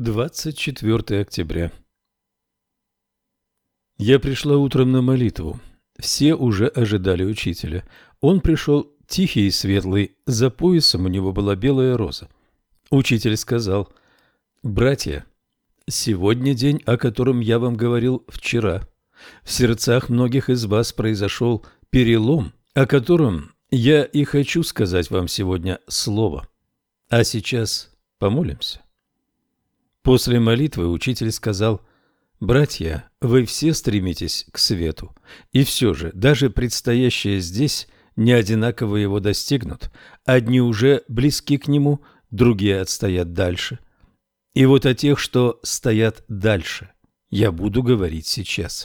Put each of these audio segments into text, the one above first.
24 октября. Я пришла утром на молитву. Все уже ожидали учителя. Он пришел тихий и светлый, за поясом у него была белая роза. Учитель сказал: «Братья, сегодня день, о котором я вам говорил вчера. В сердцах многих из вас произошел перелом, о котором я и хочу сказать вам сегодня слово. А сейчас помолимся». После молитвы учитель сказал: «Братья, вы все стремитесь к свету, и все же, даже предстоящие здесь не одинаково его достигнут. Одни уже близки к нему, другие отстоят дальше. И вот о тех, что стоят дальше, я буду говорить сейчас.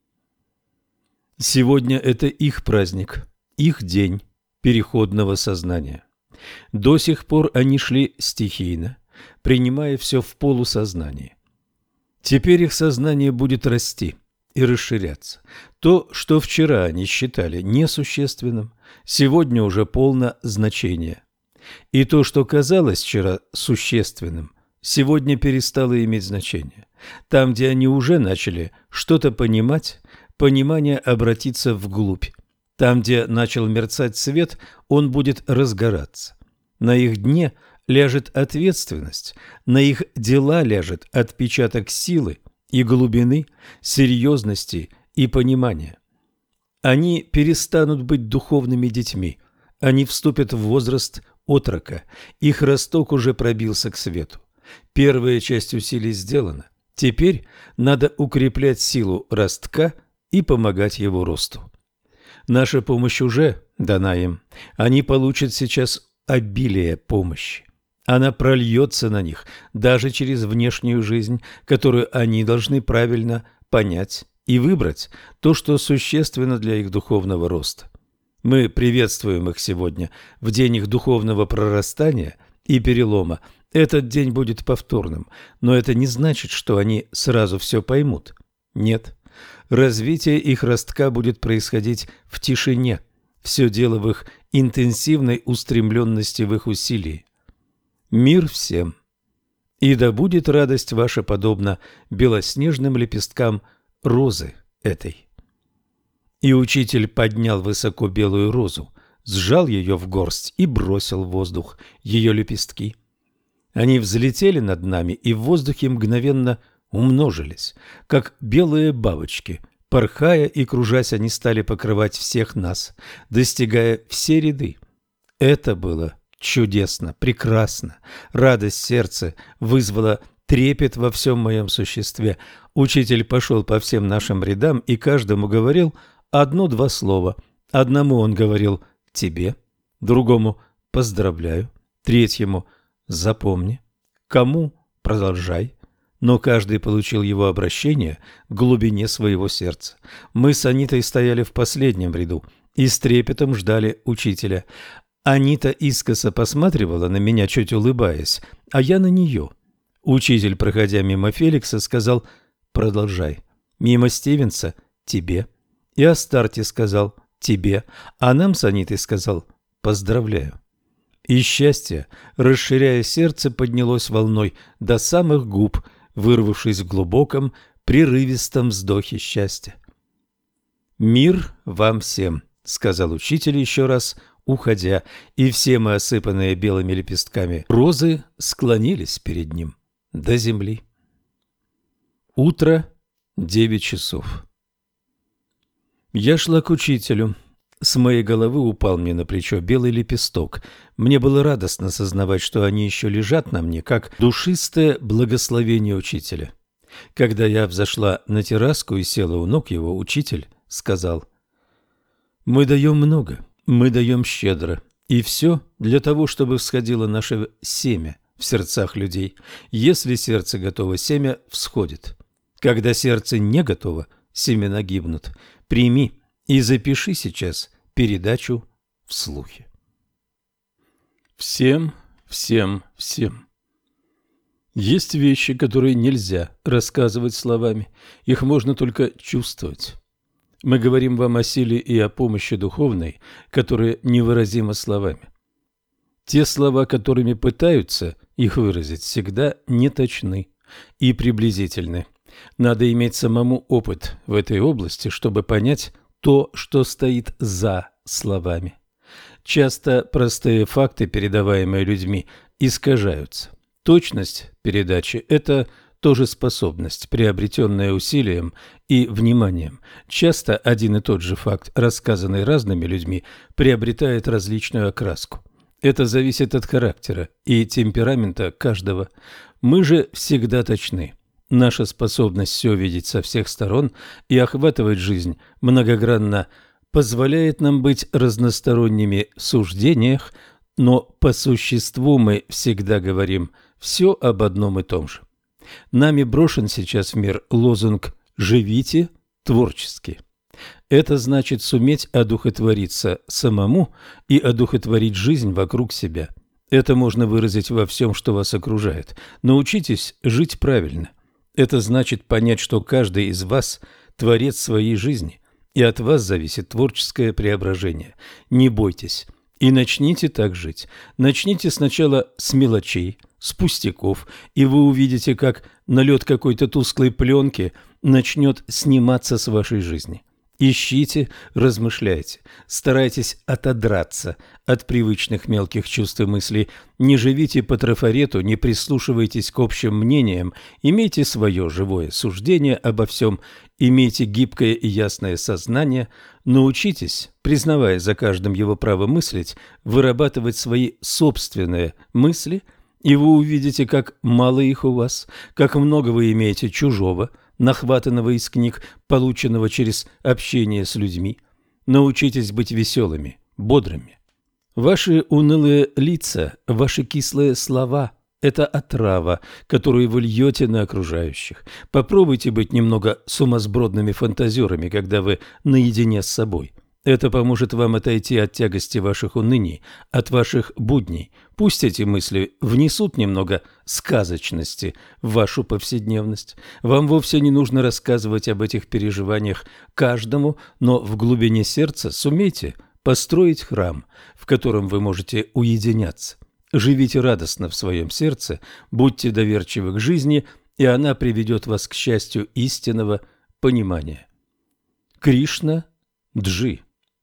Сегодня это их праздник, их день переходного сознания. До сих пор они шли стихийно, принимая все в полусознании. Теперь их сознание будет расти и расширяться. То, что вчера они считали несущественным, сегодня уже полно значения. И то, что казалось вчера существенным, сегодня перестало иметь значение. Там, где они уже начали что-то понимать, понимание обратится вглубь. Там, где начал мерцать свет, он будет разгораться. На их дне ляжет ответственность, на их дела ляжет отпечаток силы и глубины, серьезности и понимания. Они перестанут быть духовными детьми, они вступят в возраст отрока, их росток уже пробился к свету. Первая часть усилий сделана, теперь надо укреплять силу ростка и помогать его росту. Наша помощь уже дана им, они получат сейчас обилие помощи. Она прольется на них даже через внешнюю жизнь, которую они должны правильно понять и выбрать то, что существенно для их духовного роста. Мы приветствуем их сегодня в день их духовного прорастания и перелома. Этот день будет повторным, но это не значит, что они сразу все поймут. Нет, развитие их ростка будет происходить в тишине. Все дело в их интенсивной устремленности в их усилии. Мир всем. И да будет радость ваша подобна белоснежным лепесткам розы этой. И учитель поднял высоко белую розу, сжал ее в горсть и бросил в воздух ее лепестки. Они взлетели над нами и в воздухе мгновенно умножились, как белые бабочки. Порхая и кружась, они стали покрывать всех нас, достигая все ряды. Это было чудесно, прекрасно. Радость сердца вызвала трепет во всем моем существе. Учитель пошел по всем нашим рядам и каждому говорил одно-два слова. Одному он говорил «тебе», другому «поздравляю», третьему «запомни», кому «продолжай». Но каждый получил его обращение к глубине своего сердца. Мы с Анитой стояли в последнем ряду и с трепетом ждали учителя. Анита искоса посматривала на меня, чуть улыбаясь, а я на нее. Учитель, проходя мимо Феликса, сказал «продолжай». Мимо Стивенса «тебе». И Астарте сказал «тебе», а нам с Анитой сказал «поздравляю». И счастье, расширяя сердце, поднялось волной до самых губ, вырвавшись в глубоком, прерывистом вздохе счастья. «Мир вам всем», — сказал учитель еще раз, уходя, и все мы, осыпанные белыми лепестками розы, склонились перед ним до земли. Утро, 9 часов. Я шла к учителю. С моей головы упал мне на плечо белый лепесток. Мне было радостно сознавать, что они еще лежат на мне, как душистое благословение учителя. Когда я взошла на терраску и села у ног его, учитель сказал: «Мы даем много, мы даем щедро, и все для того, чтобы всходило наше семя в сердцах людей. Если сердце готово, семя всходит. Когда сердце не готово, семена гибнут. Прими и запиши сейчас передачу в слухе». Всем, всем, всем. Есть вещи, которые нельзя рассказывать словами, их можно только чувствовать. Мы говорим вам о силе и о помощи духовной, которые невыразимы словами. Те слова, которыми пытаются их выразить, всегда неточны. и приблизительны. Надо иметь самому опыт в этой области, чтобы понять то, что стоит за словами. Часто простые факты, передаваемые людьми, искажаются. Точность передачи – это тоже способность, приобретенная усилием и вниманием. Часто один и тот же факт, рассказанный разными людьми, приобретает различную окраску. Это зависит от характера и темперамента каждого. Мы же всегда точны. Наша способность все видеть со всех сторон и охватывать жизнь многогранно позволяет нам быть разносторонними в суждениях, но по существу мы всегда говорим все об одном и том же. Нами брошен сейчас в мир лозунг «Живите творчески». Это значит суметь одухотвориться самому и одухотворить жизнь вокруг себя. Это можно выразить во всем, что вас окружает. Научитесь жить правильно. Это значит понять, что каждый из вас – творец своей жизни, и от вас зависит творческое преображение. Не бойтесь и начните так жить. Начните сначала с мелочей, с пустяков, и вы увидите, как налет какой-то тусклой пленки начнет сниматься с вашей жизни. Ищите, размышляйте, старайтесь отодраться от привычных мелких чувств и мыслей, не живите по трафарету, не прислушивайтесь к общим мнениям, имейте свое живое суждение обо всем, имейте гибкое и ясное сознание, научитесь, признавая за каждым его право мыслить, вырабатывать свои собственные мысли, и вы увидите, как мало их у вас, как много вы имеете чужого, нахватанного из книг, полученного через общение с людьми. Научитесь быть веселыми, бодрыми. Ваши унылые лица, ваши кислые слова – это отрава, которую вы льете на окружающих. Попробуйте быть немного сумасбродными фантазерами, когда вы наедине с собой. Это поможет вам отойти от тягости ваших уныний, от ваших будней. Пусть эти мысли внесут немного сказочности в вашу повседневность. Вам вовсе не нужно рассказывать об этих переживаниях каждому, но в глубине сердца сумейте построить храм, в котором вы можете уединяться. Живите радостно в своем сердце, будьте доверчивы к жизни, и она приведет вас к счастью истинного понимания. Кришна Джи.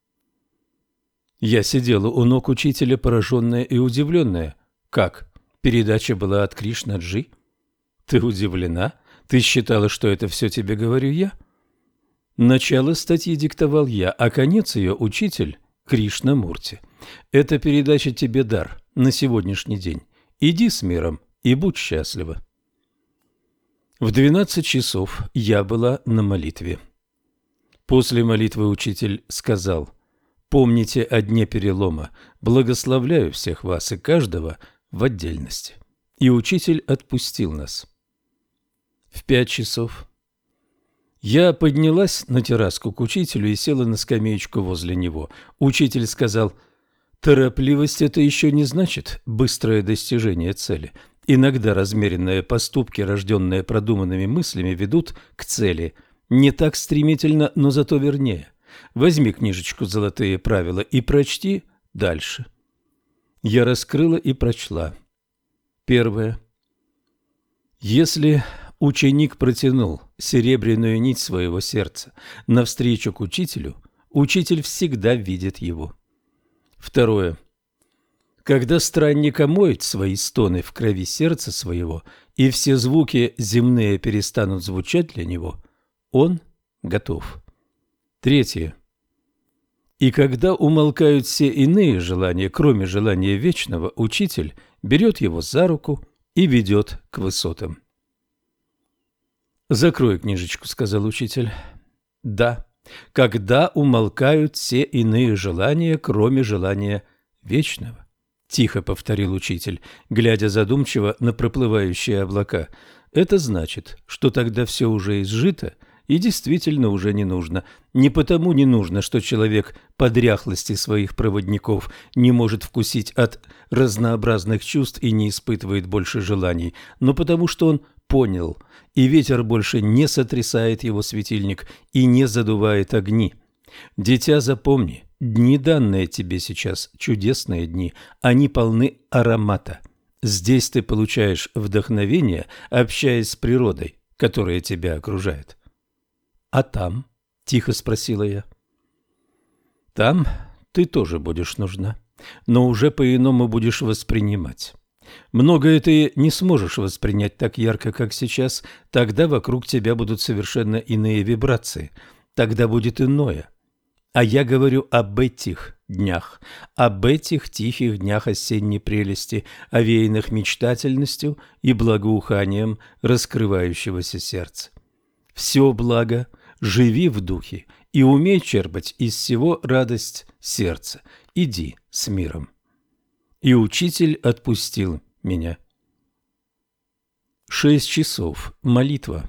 Я сидела у ног учителя, пораженная и удивленная. Как? Передача была от Кришна Джи? Ты удивлена? Ты считала, что это все тебе говорю я? Начало статьи диктовал я, а конец ее учитель Кришна Мурти. Эта передача тебе дар на сегодняшний день. Иди с миром и будь счастлива. В 12 часов я была на молитве. После молитвы учитель сказал: «Помните о дне перелома, благословляю всех вас и каждого в отдельности». И учитель отпустил нас. В 5 часов я поднялась на терраску к учителю и села на скамеечку возле него. Учитель сказал: «Торопливость – это еще не значит быстрое достижение цели. Иногда размеренные поступки, рожденные продуманными мыслями, ведут к цели. Не так стремительно, но зато вернее. Возьми книжечку «Золотые правила» и прочти дальше». Я раскрыла и прочла. Первое. Если ученик протянул серебряную нить своего сердца навстречу к учителю, учитель всегда видит его. Второе. Когда странник омоет свои стоны в крови сердца своего, и все звуки земные перестанут звучать для него, он готов. Третье. И когда умолкают все иные желания, кроме желания вечного, учитель берет его за руку и ведет к высотам. «Закрой книжечку», — сказал учитель. «Да, когда умолкают все иные желания, кроме желания вечного», — тихо повторил учитель, глядя задумчиво на проплывающие облака. «Это значит, что тогда все уже изжито и действительно уже не нужно. Не потому не нужно, что человек по дряхлости своих проводников не может вкусить от разнообразных чувств и не испытывает больше желаний, но потому что он понял, и ветер больше не сотрясает его светильник и не задувает огни. Дитя, запомни, дни, данные тебе сейчас, чудесные дни, они полны аромата. Здесь ты получаешь вдохновение, общаясь с природой, которая тебя окружает. А там? — тихо спросила я. Там ты тоже будешь нужна, но уже по-иному будешь воспринимать. Многое ты не сможешь воспринять так ярко, как сейчас, тогда вокруг тебя будут совершенно иные вибрации, тогда будет иное. А я говорю об этих днях, об этих тихих днях осенней прелести, овеянных мечтательностью и благоуханием раскрывающегося сердца. Все благо, живи в духе и умей черпать из всего радость сердца. Иди с миром. И учитель отпустил меня. 6 часов. Молитва.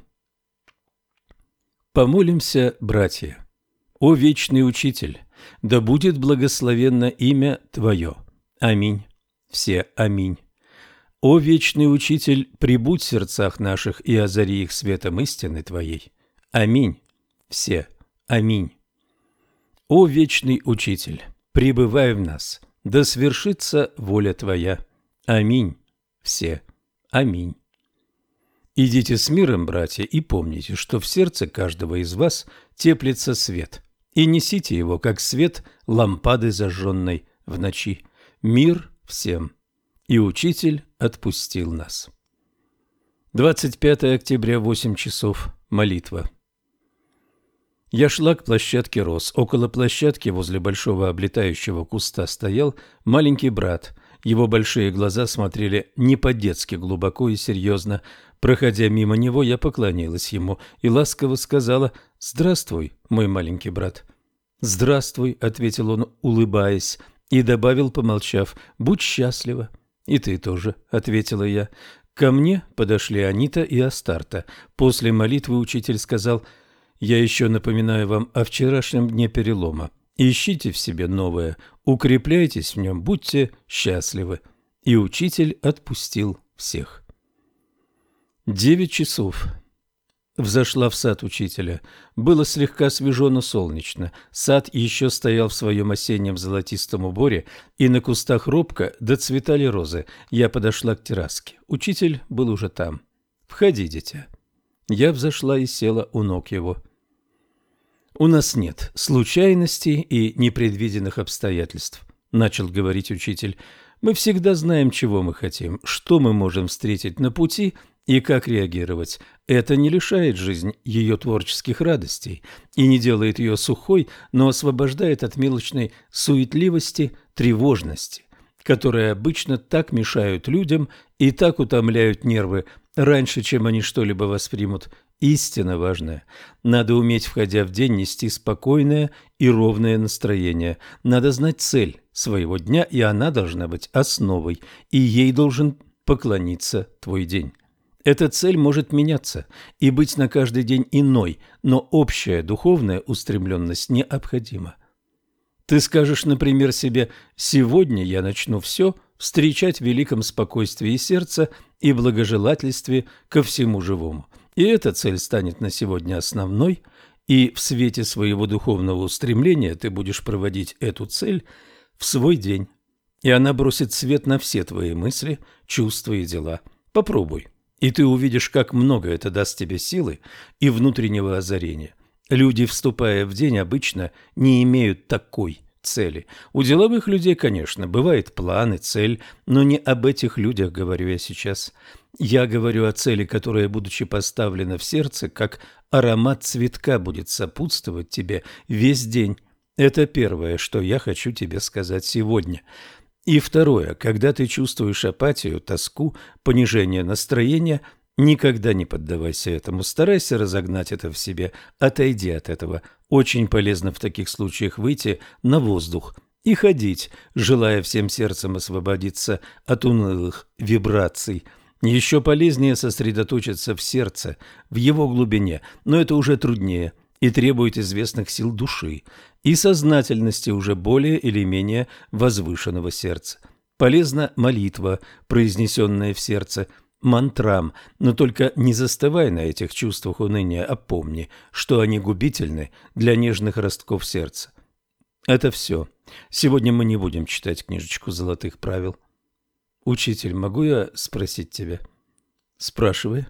Помолимся, братья. О вечный учитель, да будет благословенно имя Твое. Аминь. Все аминь. О вечный учитель, пребудь в сердцах наших и озари их светом истины Твоей. Аминь. Все аминь. О вечный учитель, пребывай в нас, да свершится воля Твоя. Аминь. Все аминь. Идите с миром, братья, и помните, что в сердце каждого из вас теплится свет, и несите его, как свет лампады, зажженной в ночи. Мир всем. И учитель отпустил нас. 25 октября, 8 часов. Молитва. Я шла к площадке роз. Около площадки возле большого облетающего куста стоял маленький брат. Его большие глаза смотрели не по-детски глубоко и серьезно. Проходя мимо него, я поклонилась ему и ласково сказала: «Здравствуй, мой маленький брат». «Здравствуй», — ответил он, улыбаясь, и добавил, помолчав: «Будь счастлива». «И ты тоже», — ответила я. Ко мне подошли Анита и Астарта. После молитвы учитель сказал: «Я еще напоминаю вам о вчерашнем дне перелома. Ищите в себе новое, укрепляйтесь в нем, будьте счастливы». И учитель отпустил всех. 9 часов. Взошла в сад учителя. Было слегка свежо, но солнечно. Сад еще стоял в своем осеннем золотистом уборе, и на кустах робко доцветали розы. Я подошла к терраске. Учитель был уже там. «Входи, дитя». Я взошла и села у ног его. «У нас нет случайностей и непредвиденных обстоятельств», — начал говорить учитель. «Мы всегда знаем, чего мы хотим, что мы можем встретить на пути и как реагировать. Это не лишает жизнь ее творческих радостей и не делает ее сухой, но освобождает от мелочной суетливости, тревожности, которые обычно так мешают людям и так утомляют нервы раньше, чем они что-либо воспримут. Истинно важное. Надо уметь, входя в день, нести спокойное и ровное настроение. Надо знать цель своего дня, и она должна быть основой, и ей должен поклониться твой день. Эта цель может меняться и быть на каждый день иной, но общая духовная устремленность необходима. Ты скажешь, например, себе: «Сегодня я начну все встречать в великом спокойствии сердца и благожелательстве ко всему живому». И эта цель станет на сегодня основной, и в свете своего духовного устремления ты будешь проводить эту цель в свой день, и она бросит свет на все твои мысли, чувства и дела. Попробуй, и ты увидишь, как много это даст тебе силы и внутреннего озарения. Люди, вступая в день, обычно не имеют такой цели. У деловых людей, конечно, бывает план и цель, но не об этих людях говорю я сейчас. Я говорю о цели, которая, будучи поставлена в сердце, как аромат цветка, будет сопутствовать тебе весь день. Это первое, что я хочу тебе сказать сегодня. И второе, когда ты чувствуешь апатию, тоску, понижение настроения, никогда не поддавайся этому, старайся разогнать это в себе, отойди от этого. Очень полезно в таких случаях выйти на воздух и ходить, желая всем сердцем освободиться от унылых вибраций. Еще полезнее сосредоточиться в сердце, в его глубине, но это уже труднее и требует известных сил души и сознательности уже более или менее возвышенного сердца. Полезна молитва, произнесенная в сердце, мантрам, но только не застывай на этих чувствах уныния, а помни, что они губительны для нежных ростков сердца. Это все. Сегодня мы не будем читать книжечку золотых правил. Учитель, могу я спросить тебя? Спрашивай.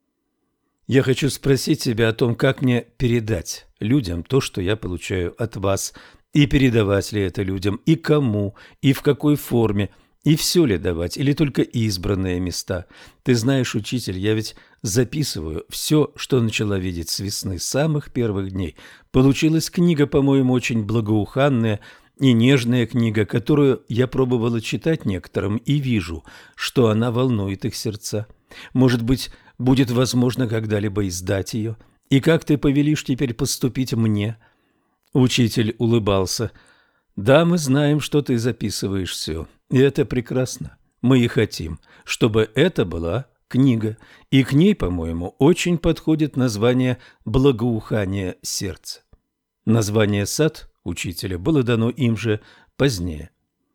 Я хочу спросить тебя о том, как мне передать людям то, что я получаю от вас, и передавать ли это людям, и кому, и в какой форме, и все ли давать, или только избранные места. Ты знаешь, учитель, я ведь записываю все, что начала видеть с весны, с самых первых дней. Получилась книга, по-моему, очень благоуханная и нежная книга, которую я пробовала читать некоторым, и вижу, что она волнует их сердца. Может быть, будет возможно когда-либо издать ее? И как ты повелишь теперь поступить мне?» Учитель улыбался. «Да, мы знаем, что ты записываешь все, и это прекрасно. Мы и хотим, чтобы это была книга, и к ней, по-моему, очень подходит название «Благоухание сердца». Название «Сад» учителя было дано им же позднее.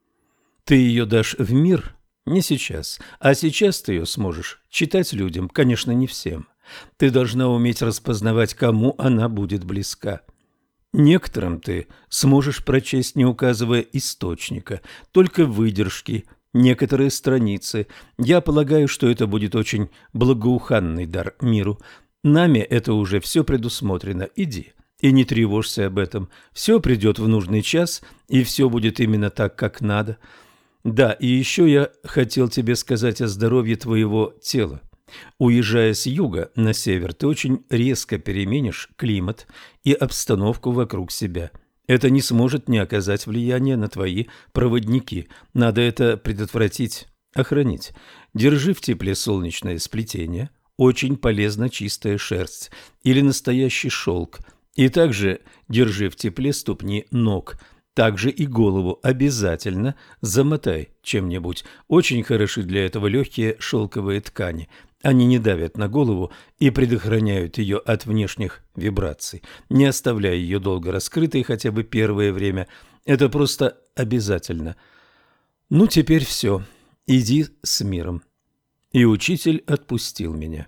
Ты ее дашь в мир не сейчас, а сейчас ты ее сможешь читать людям, конечно, не всем. Ты должна уметь распознавать, кому она будет близка. Некоторым ты сможешь прочесть, не указывая источника, только выдержки, некоторые страницы. Я полагаю, что это будет очень благоуханный дар миру. Нами это уже все предусмотрено. Иди и не тревожься об этом. Все придет в нужный час, и все будет именно так, как надо. Да, и еще я хотел тебе сказать о здоровье твоего тела. Уезжая с юга на север, ты очень резко переменишь климат и обстановку вокруг себя. Это не сможет не оказать влияния на твои проводники. Надо это предотвратить, охранить. Держи в тепле солнечное сплетение, очень полезна чистая шерсть или настоящий шелк. И также держи в тепле ступни ног. Также и голову обязательно замотай чем-нибудь. Очень хороши для этого легкие шелковые ткани. Они не давят на голову и предохраняют ее от внешних вибраций. Не оставляй ее долго раскрытой хотя бы первое время. Это просто обязательно. Ну, теперь все. Иди с миром. И учитель отпустил меня.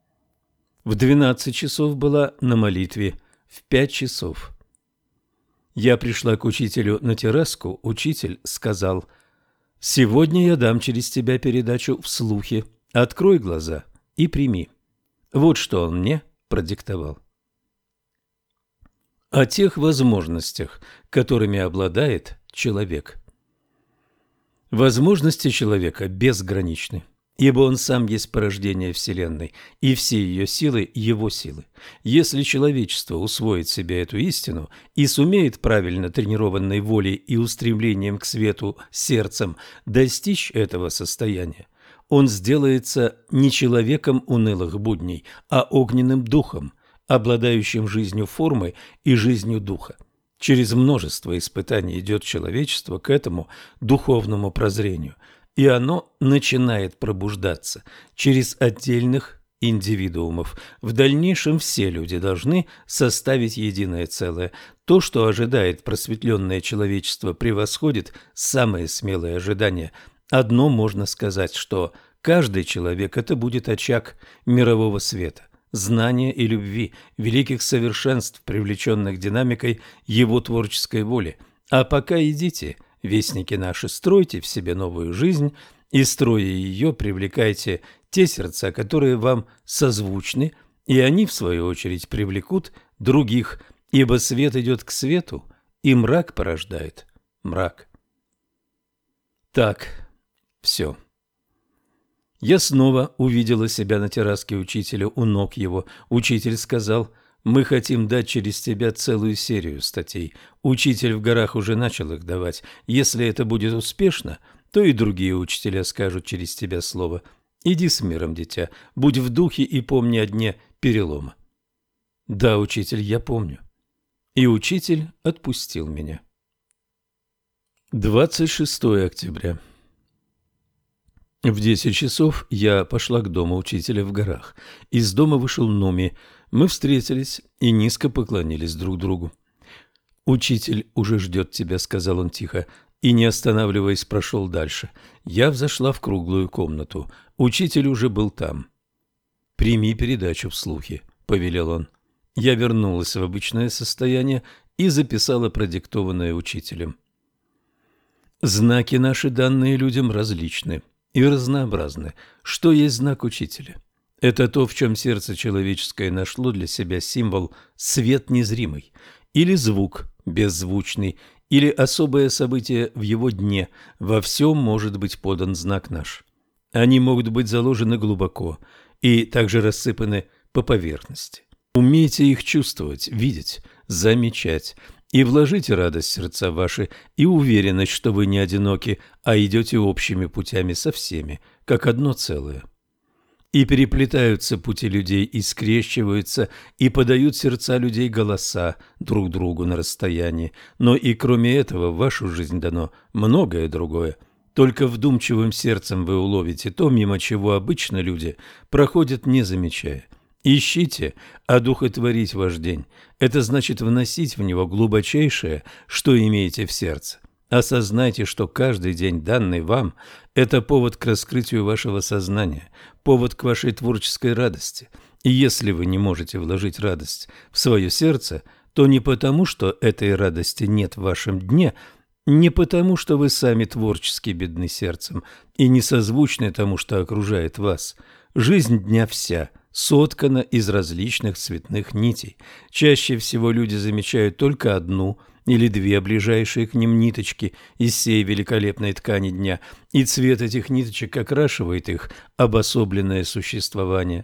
В 12 часов была на молитве, в 5 часов. Я пришла к учителю на терраску. Учитель сказал: «Сегодня я дам через тебя передачу вслухе. Открой глаза и прими». Вот что он мне продиктовал. О тех возможностях, которыми обладает человек. Возможности человека безграничны, ибо он сам есть порождение Вселенной, и все ее силы – его силы. Если человечество усвоит себе эту истину и сумеет правильно тренированной волей и устремлением к свету сердцем достичь этого состояния, он сделается не человеком унылых будней, а огненным духом, обладающим жизнью формы и жизнью духа. Через множество испытаний идет человечество к этому духовному прозрению, и оно начинает пробуждаться через отдельных индивидуумов. В дальнейшем все люди должны составить единое целое. То, что ожидает просветленное человечество, превосходит самые смелые ожидания. Одно можно сказать, что каждый человек – это будет очаг мирового света, знания и любви, великих совершенств, привлеченных динамикой его творческой воли. А пока идите, вестники наши, стройте в себе новую жизнь, и, строя ее, привлекайте те сердца, которые вам созвучны, и они, в свою очередь, привлекут других, ибо свет идет к свету, и мрак порождает мрак. Так, все. Я снова увидела себя на терраске учителя у ног его. Учитель сказал: «Мы хотим дать через тебя целую серию статей. Учитель в горах уже начал их давать. Если это будет успешно, то и другие учителя скажут через тебя слово. Иди с миром, дитя, будь в духе и помни о дне перелома». Да, учитель, я помню. И учитель отпустил меня. 26 октября. В 10 часов я пошла к дому учителя в горах. Из дома вышел Нуми. Мы встретились и низко поклонились друг другу. «Учитель уже ждет тебя», — сказал он тихо, и, не останавливаясь, прошел дальше. Я взошла в круглую комнату. Учитель уже был там. «Прими передачу вслухе», — повелел он. Я вернулась в обычное состояние и записала продиктованное учителем. Знаки наши, данные людям, различны. и разнообразны. Что есть знак учителя? Это то, в чем сердце человеческое нашло для себя символ «свет незримый» или звук беззвучный, или особое событие в его дне. Во всем может быть подан знак наш. Они могут быть заложены глубоко и также рассыпаны по поверхности. Умейте их чувствовать, видеть, замечать, и вложите радость в сердца ваши и уверенность, что вы не одиноки, а идете общими путями со всеми, как одно целое. И переплетаются пути людей, и скрещиваются, и подают сердца людей голоса друг другу на расстоянии. Но и кроме этого в вашу жизнь дано многое другое. Только вдумчивым сердцем вы уловите то, мимо чего обычно люди проходят, не замечая. Ищите одухотворить ваш день. Это значит вносить в него глубочайшее, что имеете в сердце. Осознайте, что каждый день, данный вам, это повод к раскрытию вашего сознания, повод к вашей творческой радости. И если вы не можете вложить радость в свое сердце, то не потому, что этой радости нет в вашем дне, не потому, что вы сами творчески бедны сердцем и не созвучны тому, что окружает вас. Жизнь дня вся соткана из различных цветных нитей. Чаще всего люди замечают только одну или две ближайшие к ним ниточки из сей великолепной ткани дня, и цвет этих ниточек окрашивает их обособленное существование.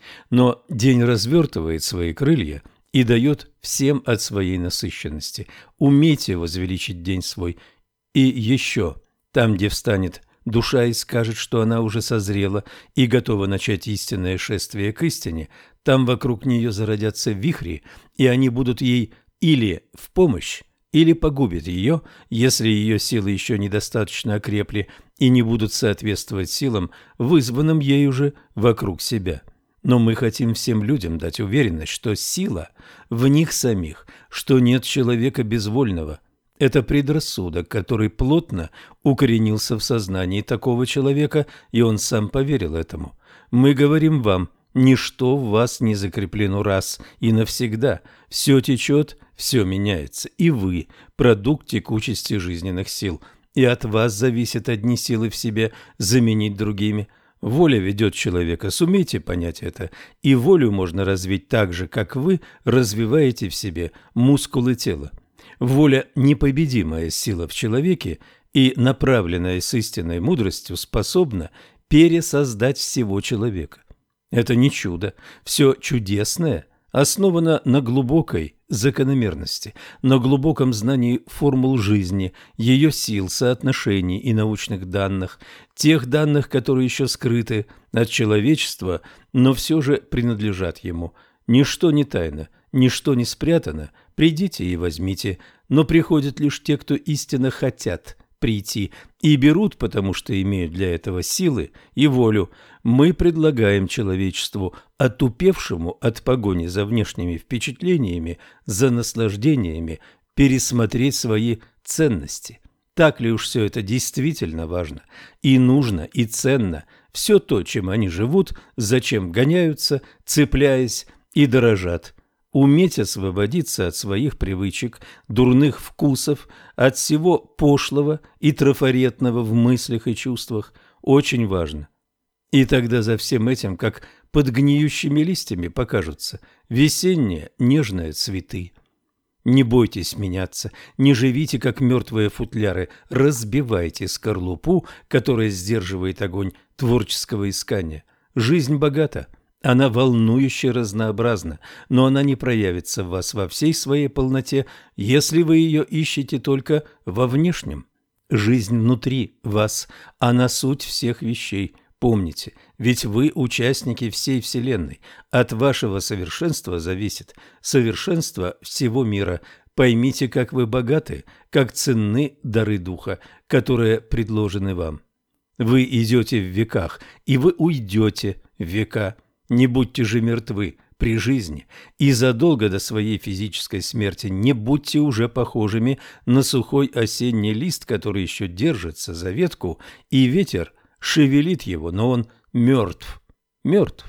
Но день развертывает свои крылья и дает всем от своей насыщенности. Умейте возвеличить день свой. И еще, там, где встанет душа и скажет, что она уже созрела и готова начать истинное шествие к истине, там вокруг нее зародятся вихри, и они будут ей или в помощь, или погубят ее, если ее силы еще недостаточно окрепли и не будут соответствовать силам, вызванным ею же вокруг себя. Но мы хотим всем людям дать уверенность, что сила в них самих, что нет человека безвольного. Это предрассудок, который плотно укоренился в сознании такого человека, и он сам поверил этому. Мы говорим вам, ничто в вас не закреплено раз и навсегда. Все течет, все меняется, и вы – продукт текучести жизненных сил, и от вас зависят одни силы в себе заменить другими. Воля ведет человека, сумейте понять это, и волю можно развить так же, как вы развиваете в себе мускулы тела. Воля – непобедимая сила в человеке, и, направленная с истинной мудростью, способна пересоздать всего человека. Это не чудо, все чудесное основано на глубокой закономерности, на глубоком знании формул жизни, ее сил, соотношений и научных данных, тех данных, которые еще скрыты от человечества, но все же принадлежат ему. Ничто не тайно, ничто не спрятано, придите и возьмите, но приходят лишь те, кто истинно хотят прийти, и берут, потому что имеют для этого силы и волю. Мы предлагаем человечеству, отупевшему от погони за внешними впечатлениями, за наслаждениями, пересмотреть свои ценности. Так ли уж все это действительно важно и нужно, и ценно, все то, чем они живут, зачем гоняются, цепляясь и дорожат. Уметь освободиться от своих привычек, дурных вкусов, от всего пошлого и трафаретного в мыслях и чувствах очень важно. И тогда за всем этим, как под гниющими листьями, покажутся весенние нежные цветы. Не бойтесь меняться, не живите, как мертвые футляры, разбивайте скорлупу, которая сдерживает огонь творческого искания. Жизнь богата. Она волнующе разнообразна, но она не проявится в вас во всей своей полноте, если вы ее ищете только во внешнем. Жизнь внутри вас, она суть всех вещей. Помните, ведь вы участники всей Вселенной. От вашего совершенства зависит совершенство всего мира. Поймите, как вы богаты, как ценны дары духа, которые предложены вам. Вы идете в веках, и вы уйдете в века. Не будьте же мертвы при жизни, и задолго до своей физической смерти не будьте уже похожими на сухой осенний лист, который еще держится за ветку, и ветер шевелит его, но он мертв. Мертв.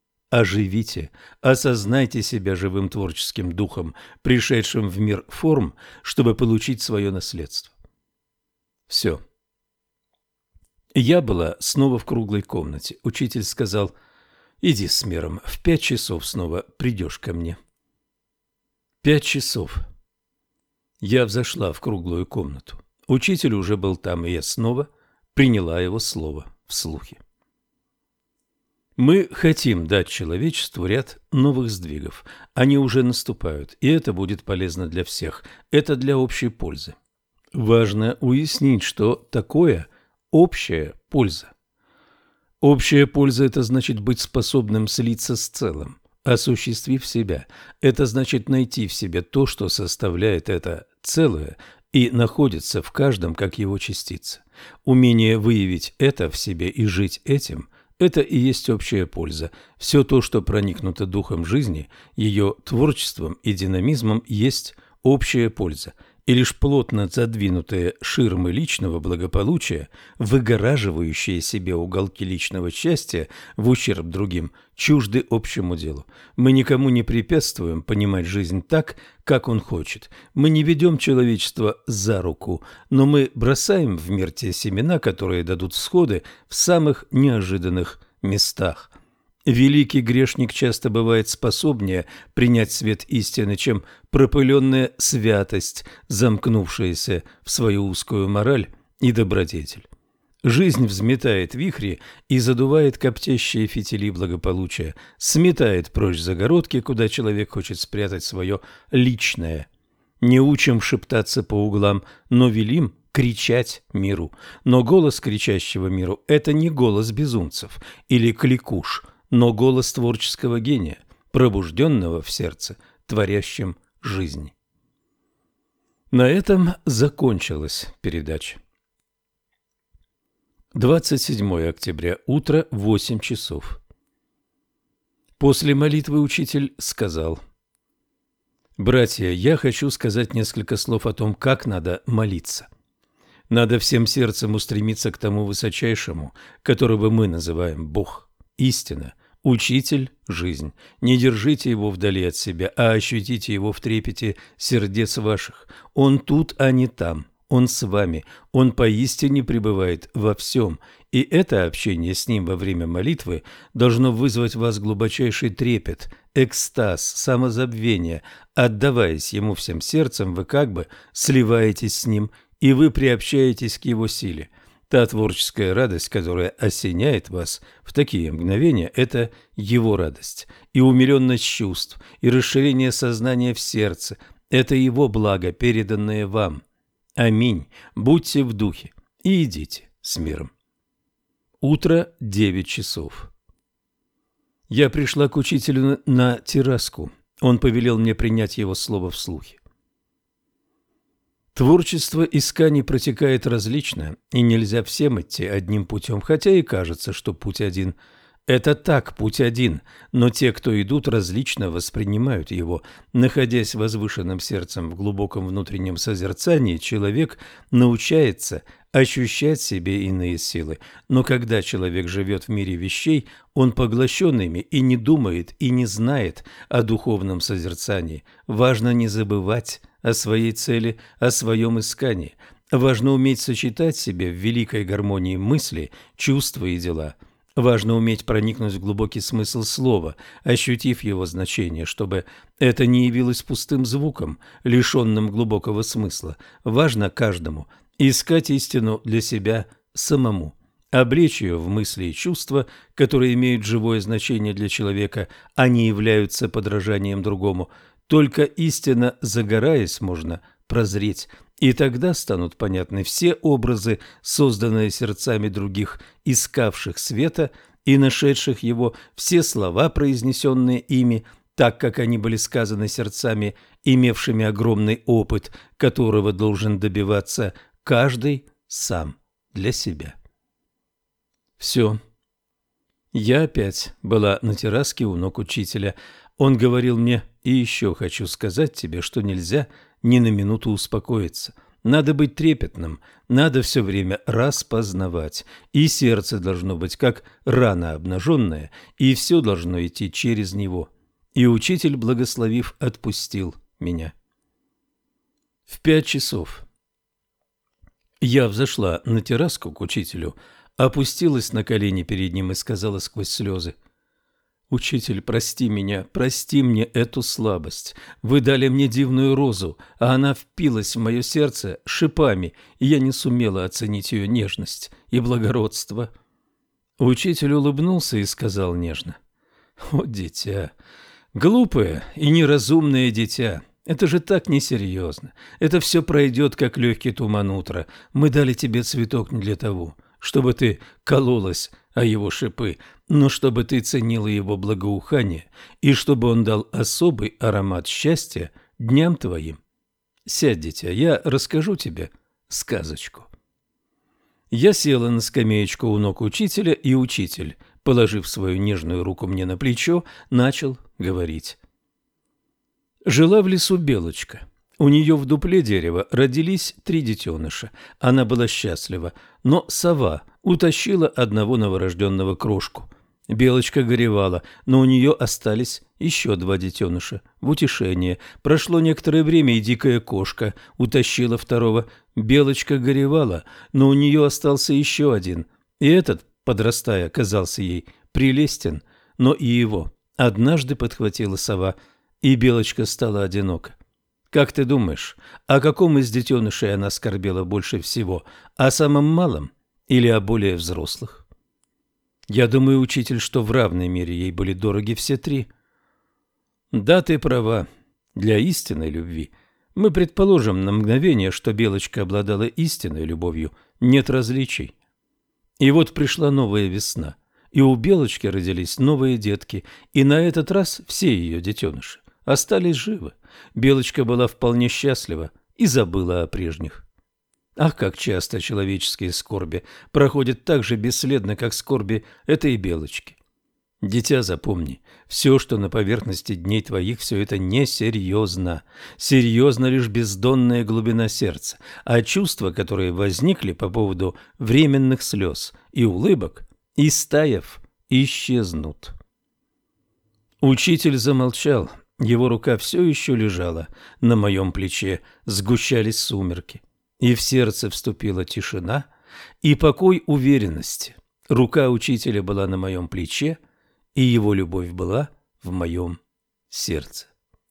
Оживите, осознайте себя живым творческим духом, пришедшим в мир форм, чтобы получить свое наследство. Все. Я была снова в круглой комнате. Учитель сказал: «Иди с миром, в 5 часов снова придешь ко мне». 5 часов. Я взошла в круглую комнату. Учитель уже был там, и я снова приняла его слово вслухе. Мы хотим дать человечеству ряд новых сдвигов. Они уже наступают, и это будет полезно для всех. Это для общей пользы. Важно уяснить, что такое общая польза. Общая польза – это значит быть способным слиться с целым, осуществив себя. Это значит найти в себе то, что составляет это целое и находится в каждом как его частица. Умение выявить это в себе и жить этим – это и есть общая польза. Все то, что проникнуто духом жизни, ее творчеством и динамизмом, есть общая польза. И лишь плотно задвинутые ширмы личного благополучия, выгораживающие себе уголки личного счастья в ущерб другим, чужды общему делу. Мы никому не препятствуем понимать жизнь так, как он хочет. Мы не ведем человечество за руку, но мы бросаем в мир те семена, которые дадут всходы в самых неожиданных местах. Великий грешник часто бывает способнее принять свет истины, чем пропыленная святость, замкнувшаяся в свою узкую мораль и добродетель. Жизнь взметает вихри и задувает коптящие фитили благополучия, сметает прочь загородки, куда человек хочет спрятать свое личное. Не учим шептаться по углам, но велим кричать миру. Но голос кричащего миру – это не голос безумцев или кликуш, но голос творческого гения, пробужденного в сердце, творящим жизнь. На этом закончилась передача. 27 октября, утро, 8 часов. После молитвы учитель сказал: «Братья, я хочу сказать несколько слов о том, как надо молиться. Надо всем сердцем устремиться к тому высочайшему, которого мы называем Бог, истина, Учитель – жизнь. Не держите его вдали от себя, а ощутите его в трепете сердец ваших. Он тут, а не там. Он с вами. Он поистине пребывает во всем. И это общение с ним во время молитвы должно вызвать в вас глубочайший трепет, экстаз, самозабвение. Отдаваясь ему всем сердцем, вы как бы сливаетесь с ним, и вы приобщаетесь к его силе. Та творческая радость, которая осеняет вас в такие мгновения, это его радость, и умиленность чувств, и расширение сознания в сердце – это его благо, переданное вам. Аминь. Будьте в духе и идите с миром. Утро, 9 часов. Я пришла к учителю на терраску. Он повелел мне принять его слово вслухе. Творчество исканий протекает различно, и нельзя всем идти одним путем, хотя и кажется, что путь один. Это так, путь один, но те, кто идут, различно воспринимают его. Находясь возвышенным сердцем в глубоком внутреннем созерцании, человек научается ощущать в себе иные силы. Но когда человек живет в мире вещей, он поглощен ими и не думает, и не знает о духовном созерцании. Важно не забывать о своей цели, о своем искании. Важно уметь сочетать в себе в великой гармонии мысли, чувства и дела. Важно уметь проникнуть в глубокий смысл слова, ощутив его значение, чтобы это не явилось пустым звуком, лишенным глубокого смысла. Важно каждому искать истину для себя самому, облечь ее в мысли и чувства, которые имеют живое значение для человека, а не являются подражанием другому. Только истинно загораясь, можно прозреть, и тогда станут понятны все образы, созданные сердцами других, искавших света и нашедших его, все слова, произнесенные ими, так как они были сказаны сердцами, имевшими огромный опыт, которого должен добиваться каждый сам для себя. Все. Я опять была на терраске у ног учителя. Он говорил мне: «И еще хочу сказать тебе, что нельзя ни на минуту успокоиться. Надо быть трепетным, надо все время распознавать, и сердце должно быть как рана обнаженная, и все должно идти через него». И учитель, благословив, отпустил меня. В 5 часов. Я взошла на терраску к учителю, опустилась на колени перед ним и сказала сквозь слезы: «Учитель, прости меня, прости мне эту слабость. Вы дали мне дивную розу, а она впилась в мое сердце шипами, и я не сумела оценить ее нежность и благородство». Учитель улыбнулся и сказал нежно: «О, дитя, глупое и неразумное дитя, это же так несерьезно. Это все пройдет, как легкий туман утра. Мы дали тебе цветок не для того, чтобы ты кололась о его шипы, но чтобы ты ценила его благоухание и чтобы он дал особый аромат счастья дням твоим. Сядь, дитя, я расскажу тебе сказочку». Я села на скамеечку у ног учителя, и учитель, положив свою нежную руку мне на плечо, начал говорить. Жила в лесу белочка. У нее в дупле дерева родились 3 детеныша. Она была счастлива, но сова утащила одного новорожденного крошку. Белочка горевала, но у нее остались еще 2 детеныша. В утешение. Прошло некоторое время, и дикая кошка утащила второго. Белочка горевала, но у нее остался еще один. И этот, подрастая, казался ей прелестен, но и его однажды подхватила сова, и Белочка стала одинока. Как ты думаешь, о каком из детенышей она скорбела больше всего? О самом малом или о более взрослых? Я думаю, учитель, что в равной мере ей были дороги все 3. Да, ты права. Для истинной любви, мы предположим на мгновение, что Белочка обладала истинной любовью, нет различий. И вот пришла новая весна, и у Белочки родились новые детки, и на этот раз все ее детеныши остались живы. Белочка была вполне счастлива и забыла о прежних. Ах, как часто человеческие скорби проходят так же бесследно, как скорби этой Белочки. Дитя, запомни, все, что на поверхности дней твоих, все это несерьезно. Серьезна лишь бездонная глубина сердца, а чувства, которые возникли по поводу временных слез и улыбок, истаяв, исчезнут. Учитель замолчал, его рука все еще лежала на моем плече, сгущались сумерки. И в сердце вступила тишина и покой уверенности. Рука учителя была на моем плече, и его любовь была в моем сердце.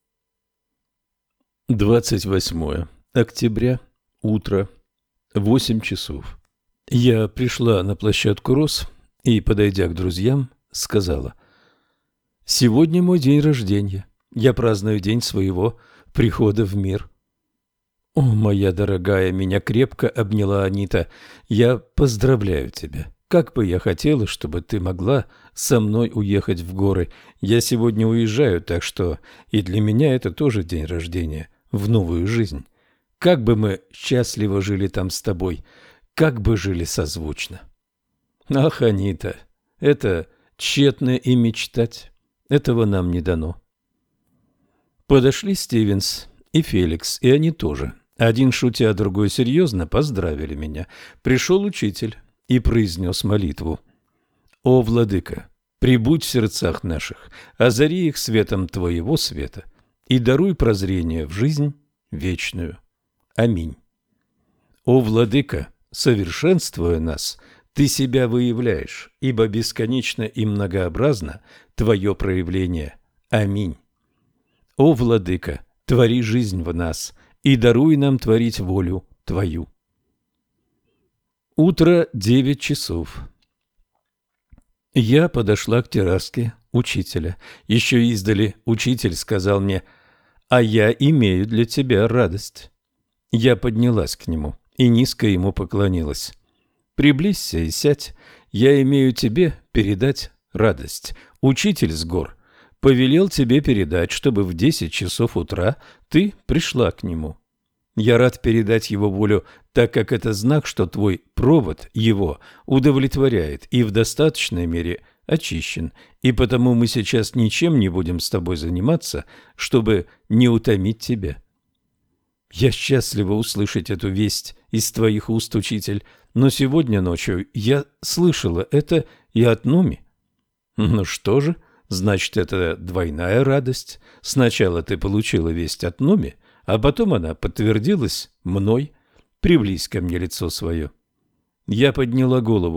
28 октября, утро, 8 часов. Я пришла на площадку роз и, подойдя к друзьям, сказала: «Сегодня мой день рождения. Я праздную день своего прихода в мир». «О, моя дорогая!» — меня крепко обняла Анита. «Я поздравляю тебя. Как бы я хотела, чтобы ты могла со мной уехать в горы. Я сегодня уезжаю, так что и для меня это тоже день рождения в новую жизнь. Как бы мы счастливо жили там с тобой, как бы жили созвучно». «Ах, Анита, это тщетно и мечтать. Этого нам не дано». Подошли Стивенс и Феликс, и они тоже. Один шутя, другой серьезно, поздравили меня. Пришел учитель и произнес молитву. «О, Владыка, прибудь в сердцах наших, озари их светом Твоего света и даруй прозрение в жизнь вечную. Аминь. О, Владыка, совершенствуя нас, Ты себя выявляешь, ибо бесконечно и многообразно Твое проявление. Аминь. О, Владыка, твори жизнь в нас и даруй нам творить волю Твою». Утро, 9 часов. Я подошла к терраске учителя. Еще издали учитель сказал мне: «А я имею для тебя радость». Я поднялась к нему и низко ему поклонилась. «Приблизься и сядь, я имею тебе передать радость. Учитель с гор повелел тебе передать, чтобы в 10 часов утра ты пришла к нему. Я рад передать его волю, так как это знак, что твой провод его удовлетворяет и в достаточной мере очищен, и потому мы сейчас ничем не будем с тобой заниматься, чтобы не утомить тебя». Я счастлива услышать эту весть из твоих уст, учитель, но сегодня ночью я слышала это и от Нуми. Ну что же? Значит, это двойная радость. Сначала ты получила весть от Нуми, а потом она подтвердилась мной. Приблизь ко мне лицо свое. Я подняла голову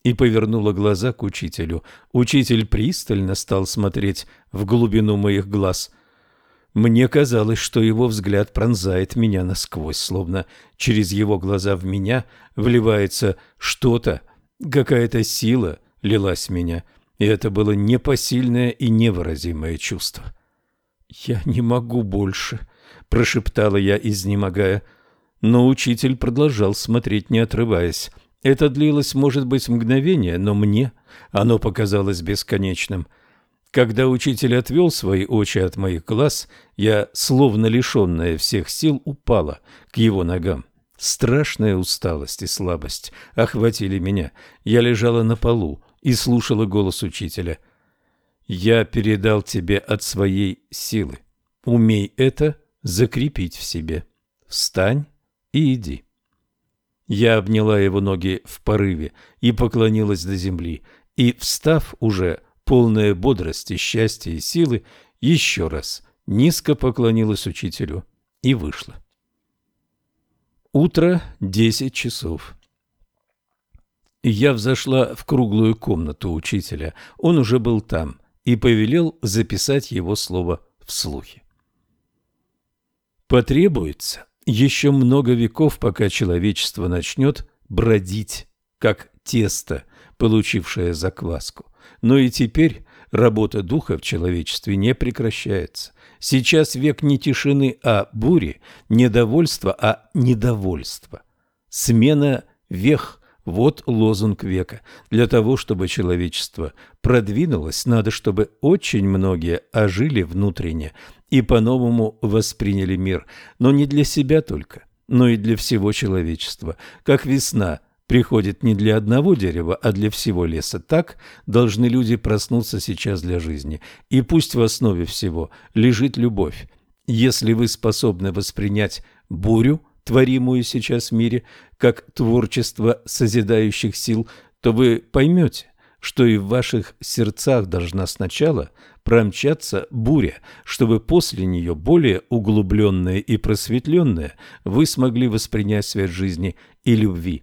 и повернула глаза к учителю. Учитель пристально стал смотреть в глубину моих глаз. Мне казалось, что его взгляд пронзает меня насквозь, словно через его глаза в меня вливается что-то, какая-то сила лилась в меня, и это было непосильное и невыразимое чувство. «Я не могу больше», — прошептала я, изнемогая. Но учитель продолжал смотреть, не отрываясь. Это длилось, может быть, мгновение, но мне оно показалось бесконечным. Когда учитель отвел свои очи от моих глаз, я, словно лишенная всех сил, упала к его ногам. Страшная усталость и слабость охватили меня. Я лежала на полу и слушала голос учителя. «Я передал тебе от своей силы. Умей это закрепить в себе. Встань и иди». Я обняла его ноги в порыве и поклонилась до земли, и, встав уже, полная бодрости, счастья и силы, еще раз низко поклонилась учителю и вышла. Утро, 10 часов. Я взошла в круглую комнату учителя, он уже был там, и повелел записать его слово вслухе. Потребуется еще много веков, пока человечество начнет бродить, как тесто, получившее закваску. Но и теперь работа духа в человечестве не прекращается. Сейчас век не тишины, а бури, недовольства, а недовольства. Смена вех – вот лозунг века. Для того, чтобы человечество продвинулось, надо, чтобы очень многие ожили внутренне и по-новому восприняли мир, но не для себя только, но и для всего человечества. Как весна приходит не для одного дерева, а для всего леса, так должны люди проснуться сейчас для жизни. И пусть в основе всего лежит любовь. Если вы способны воспринять бурю, творимую сейчас в мире, как творчество созидающих сил, то вы поймете, что и в ваших сердцах должна сначала промчаться буря, чтобы после нее, более углубленная и просветленная, вы смогли воспринять свет жизни и любви.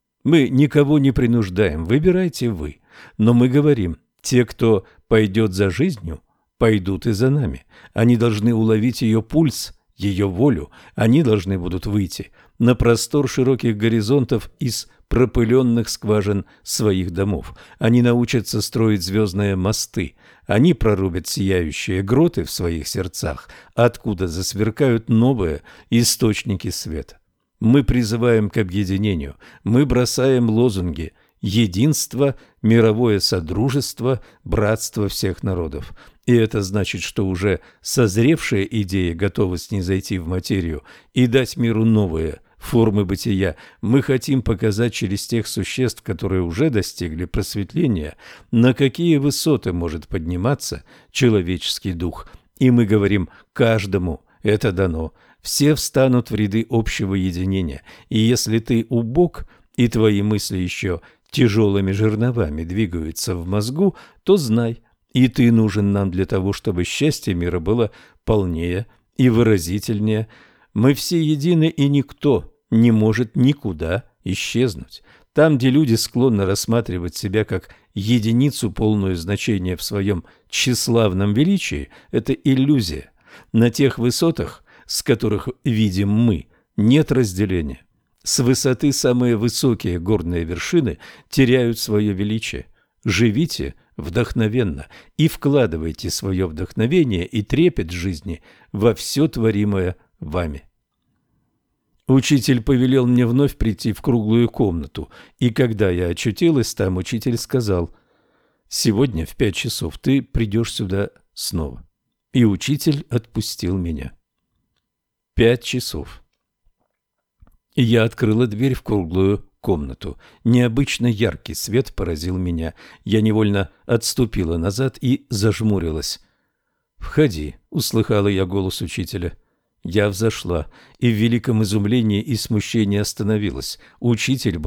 Мы никого не принуждаем, выбирайте вы, но мы говорим, те, кто пойдет за жизнью, пойдут и за нами. Они должны уловить ее пульс, ее волю, они должны будут выйти на простор широких горизонтов из пропыленных скважин своих домов. Они научатся строить звездные мосты, они прорубят сияющие гроты в своих сердцах, откуда засверкают новые источники света. Мы призываем к объединению, мы бросаем лозунги единство, мировое содружество, братство всех народов. И это значит, что уже созревшая идея готова снизойти в материю и дать миру новые формы бытия. Мы хотим показать через тех существ, которые уже достигли просветления, на какие высоты может подниматься человеческий дух. И мы говорим, каждому это дано. Все встанут в ряды общего единения. И если ты убог, и твои мысли еще тяжелыми жерновами двигаются в мозгу, то знай, и ты нужен нам для того, чтобы счастье мира было полнее и выразительнее. Мы все едины, и никто не может никуда исчезнуть. Там, где люди склонны рассматривать себя как единицу, полную значения в своем тщеславном величии, это иллюзия. На тех высотах, с которых видим мы, нет разделения. С высоты самые высокие горные вершины теряют свое величие. Живите вдохновенно и вкладывайте свое вдохновение и трепет жизни во все творимое вами. Учитель повелел мне вновь прийти в круглую комнату, и когда я очутилась там, учитель сказал: «Сегодня в 5 часов ты придешь сюда снова». И учитель отпустил меня. 5 часов. И я открыла дверь в круглую комнату. Необычно яркий свет поразил меня. Я невольно отступила назад и зажмурилась. «Входи», — услыхала я голос учителя. Я взошла и в великом изумлении и смущении остановилась. Учитель был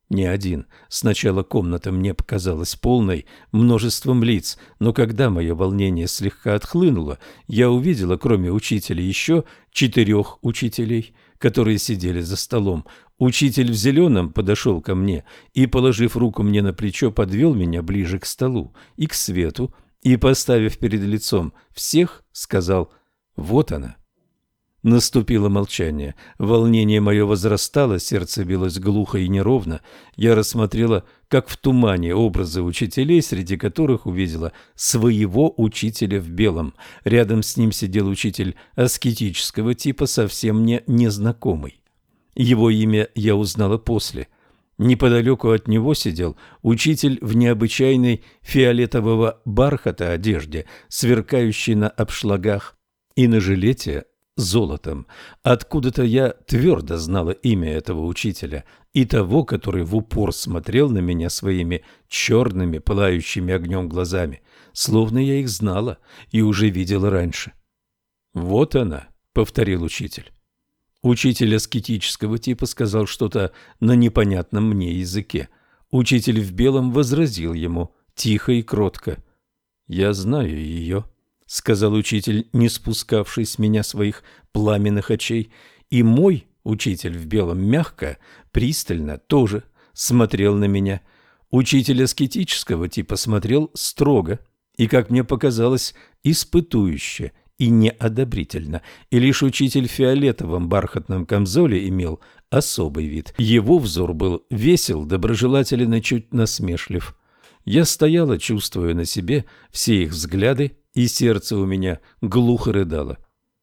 не один. Сначала комната мне показалась полной множеством лиц, но когда мое волнение слегка отхлынуло, я увидела, кроме учителя, еще 4 учителей, которые сидели за столом. Учитель в зеленом подошел ко мне и, положив руку мне на плечо, подвел меня ближе к столу и к свету, и, поставив перед лицом всех, сказал: «Вот она». Наступило молчание. Волнение мое возрастало, сердце билось глухо и неровно. Я рассмотрела, как в тумане, образы учителей, среди которых увидела своего учителя в белом. Рядом с ним сидел учитель аскетического типа, совсем мне незнакомый. Его имя я узнала после. Неподалеку от него сидел учитель в необычайной фиолетового бархата одежде, сверкающей на обшлагах и на жилете золотом. Откуда-то я твердо знала имя этого учителя и того, который в упор смотрел на меня своими черными, пылающими огнем глазами, словно я их знала и уже видела раньше. «Вот она», — повторил учитель. Учитель аскетического типа сказал что-то на непонятном мне языке. Учитель в белом возразил ему тихо и кротко: «Я знаю ее», — сказал учитель, не спускавший с меня своих пламенных очей. И мой учитель в белом мягко, пристально тоже смотрел на меня. Учитель аскетического типа смотрел строго и, как мне показалось, испытующе и неодобрительно, и лишь учитель в фиолетовом бархатном камзоле имел особый вид. Его взор был весел, доброжелателен и чуть насмешлив. Я стояла, чувствуя на себе все их взгляды, и сердце у меня глухо рыдало.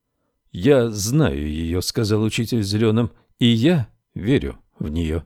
«Я знаю ее», — сказал учитель в зеленом, — «и я верю в нее».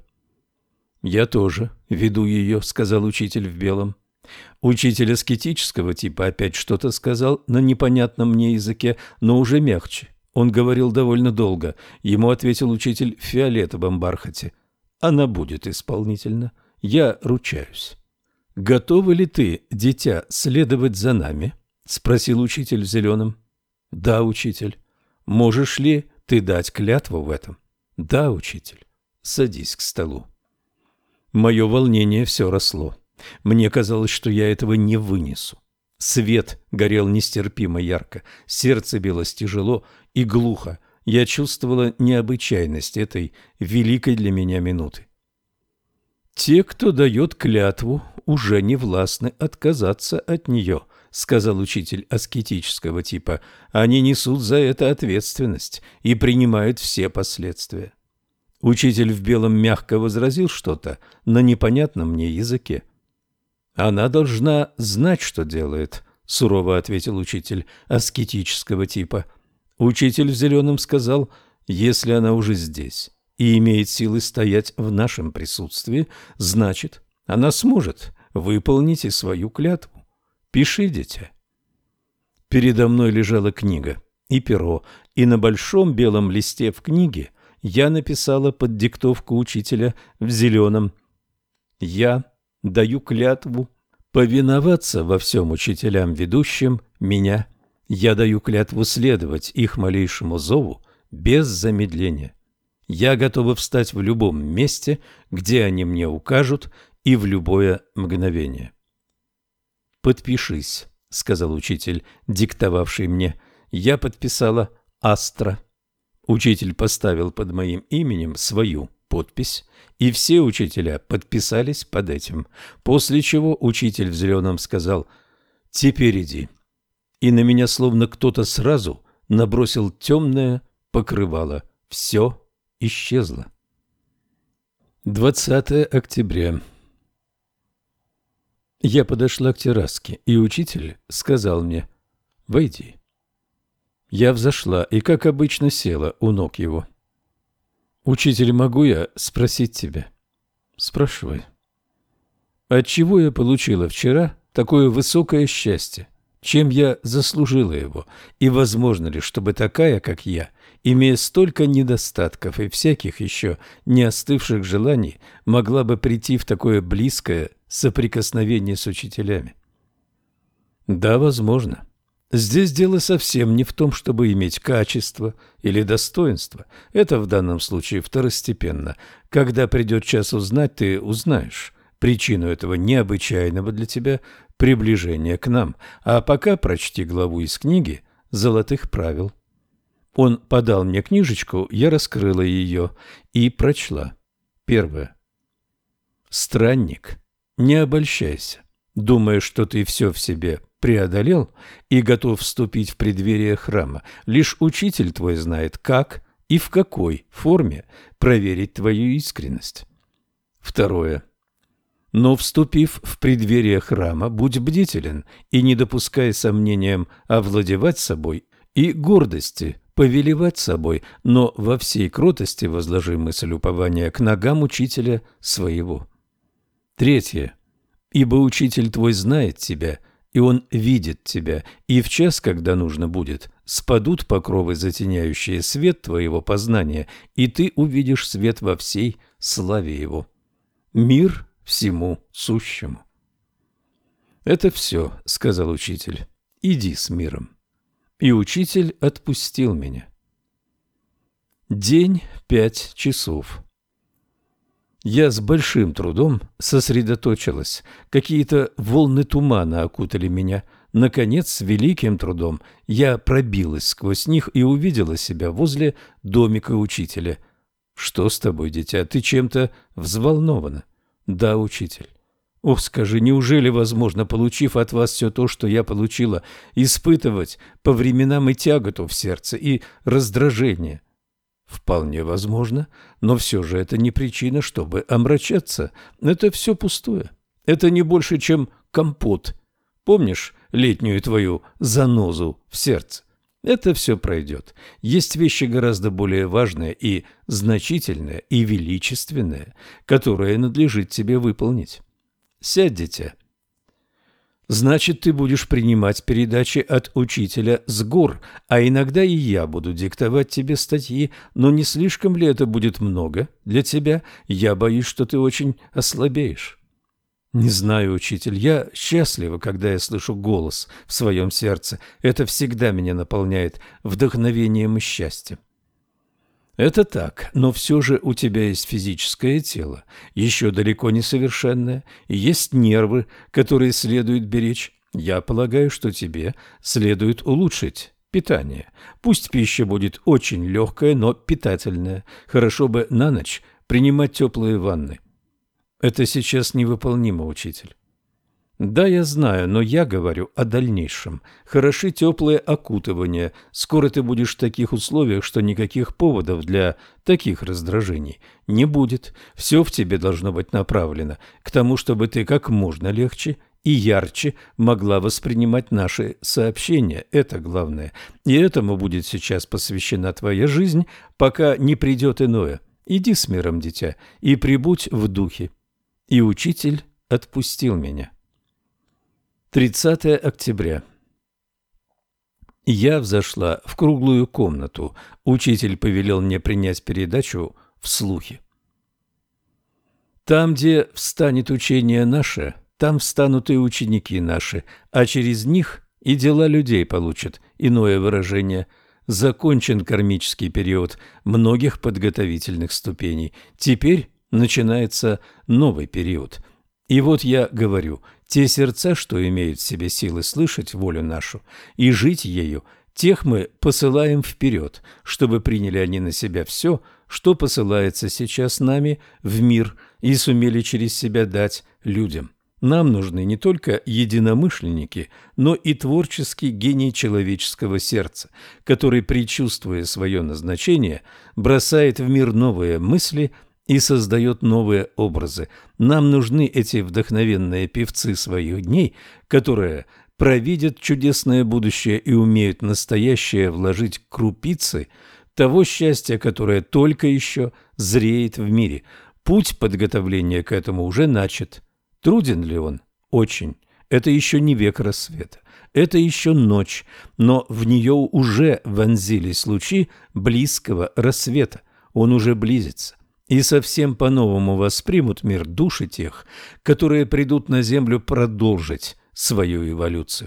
«Я тоже веду ее», — сказал учитель в белом. Учитель аскетического типа опять что-то сказал на непонятном мне языке, но уже мягче. Он говорил довольно долго. Ему ответил учитель в фиолетовом бархате: «Она будет исполнительна, я ручаюсь». «Готова ли ты, дитя, следовать за нами?» — спросил учитель в зеленом. «Да, учитель». «Можешь ли ты дать клятву в этом?» «Да, учитель». «Садись к столу». Мое волнение все росло. Мне казалось, что я этого не вынесу. Свет горел нестерпимо ярко, сердце билось тяжело и глухо. Я чувствовала необычайность этой великой для меня минуты. «Те, кто дает клятву, уже не властны отказаться от нее», — сказал учитель аскетического типа. «Они несут за это ответственность и принимают все последствия». Учитель в белом мягко возразил что-то на непонятном мне языке. «Она должна знать, что делает», — сурово ответил учитель аскетического типа. Учитель в зеленом сказал: «Если она уже здесь и имеет силы стоять в нашем присутствии, значит, она сможет выполнить и свою клятву. Пиши, дитя». Передо мной лежала книга и перо, и на большом белом листе в книге я написала под диктовку учителя в зеленом: «Я даю клятву повиноваться во всем учителям, ведущим меня. Я даю клятву следовать их малейшему зову без замедления. Я готова встать в любом месте, где они мне укажут, и в любое мгновение». «Подпишись», — сказал учитель, диктовавший мне. Я подписала «Астра». Учитель поставил под моим именем свою подпись, и все учителя подписались под этим, после чего учитель в зеленом сказал: «Теперь иди». И на меня словно кто-то сразу набросил темное покрывало. Все исчезло. 20 октября. Я подошла к терраске, и учитель сказал мне: «Войди». Я взошла и, как обычно, села у ног его. «Учитель, могу я спросить тебя?» «Спрашивай». «Отчего я получила вчера такое высокое счастье? Чем я заслужила его? И возможно ли, чтобы такая, как я, имея столько недостатков и всяких еще не остывших желаний, могла бы прийти в такое близкое соприкосновение с учителями?» «Да, возможно. Здесь дело совсем не в том, чтобы иметь качество или достоинство. Это в данном случае второстепенно. Когда придет час узнать, ты узнаешь причину этого необычайного для тебя приближения к нам. А пока прочти главу из книги «Золотых правил». Он подал мне книжечку, я раскрыла ее и прочла. Первое. Странник, не обольщайся, думая, что ты все в себе преодолел и готов вступить в преддверие храма. Лишь учитель твой знает, как и в какой форме проверить твою искренность. Второе. Но, вступив в преддверие храма, будь бдителен и не допускай сомнениям овладевать собой и гордости повелевать собой, но во всей кротости возложи мысль упования к ногам учителя своего. Третье. Ибо учитель твой знает тебя, и он видит тебя, и в час, когда нужно будет, спадут покровы, затеняющие свет твоего познания, и ты увидишь свет во всей славе его. Мир всему сущему. Это все, сказал учитель. Иди с миром. И учитель отпустил меня. День 5 часов. Я с большим трудом сосредоточилась. Какие-то волны тумана окутали меня. Наконец, с великим трудом я пробилась сквозь них и увидела себя возле домика учителя. «Что с тобой, дитя? Ты чем-то взволнована?» «Да, учитель». «Ох, скажи, неужели возможно, получив от вас все то, что я получила, испытывать по временам и тяготу в сердце, и раздражение?» «Вполне возможно, но все же это не причина, чтобы омрачаться. Это все пустое. Это не больше, чем компот. Помнишь летнюю твою занозу в сердце? Это все пройдет. Есть вещи гораздо более важные и значительные, и величественные, которые надлежит тебе выполнить. Сядь, дитя. Значит, ты будешь принимать передачи от учителя с гор, а иногда и я буду диктовать тебе статьи, но не слишком ли это будет много для тебя? Я боюсь, что ты очень ослабеешь». «Не знаю, учитель, я счастлива, когда я слышу голос в своем сердце. Это всегда меня наполняет вдохновением и счастьем». «Это так, но все же у тебя есть физическое тело, еще далеко не совершенное, и есть нервы, которые следует беречь. Я полагаю, что тебе следует улучшить питание. Пусть пища будет очень легкая, но питательная. Хорошо бы на ночь принимать теплые ванны». «Это сейчас невыполнимо, учитель». «Да, я знаю, но я говорю о дальнейшем. Хороши теплые окутывания. Скоро ты будешь в таких условиях, что никаких поводов для таких раздражений не будет. Все в тебе должно быть направлено к тому, чтобы ты как можно легче и ярче могла воспринимать наши сообщения. Это главное. И этому будет сейчас посвящена твоя жизнь, пока не придет иное. Иди с миром, дитя, и прибудь в духе». И учитель отпустил меня. 30 октября. Я взошла в круглую комнату. Учитель повелел мне принять передачу вслухе. «Там, где встанет учение наше, там встанут и ученики наши, а через них и дела людей получат иное выражение. Закончен кармический период многих подготовительных ступеней. Теперь начинается новый период. И вот я говорю, те сердца, что имеют в себе силы слышать волю нашу и жить ею, тех мы посылаем вперед, чтобы приняли они на себя все, что посылается сейчас нами в мир, и сумели через себя дать людям. Нам нужны не только единомышленники, но и творческий гений человеческого сердца, который, предчувствуя свое назначение, бросает в мир новые мысли и создает новые образы. Нам нужны эти вдохновенные певцы своих дней, которые провидят чудесное будущее и умеют настоящее вложить крупицы того счастья, которое только еще зреет в мире. Путь подготовления к этому уже начат. Труден ли он? Очень. Это еще не век рассвета. Это еще ночь, но в нее уже вонзились лучи близкого рассвета. Он уже близится. И совсем по-новому воспримут мир души тех, которые придут на землю продолжить свою эволюцию.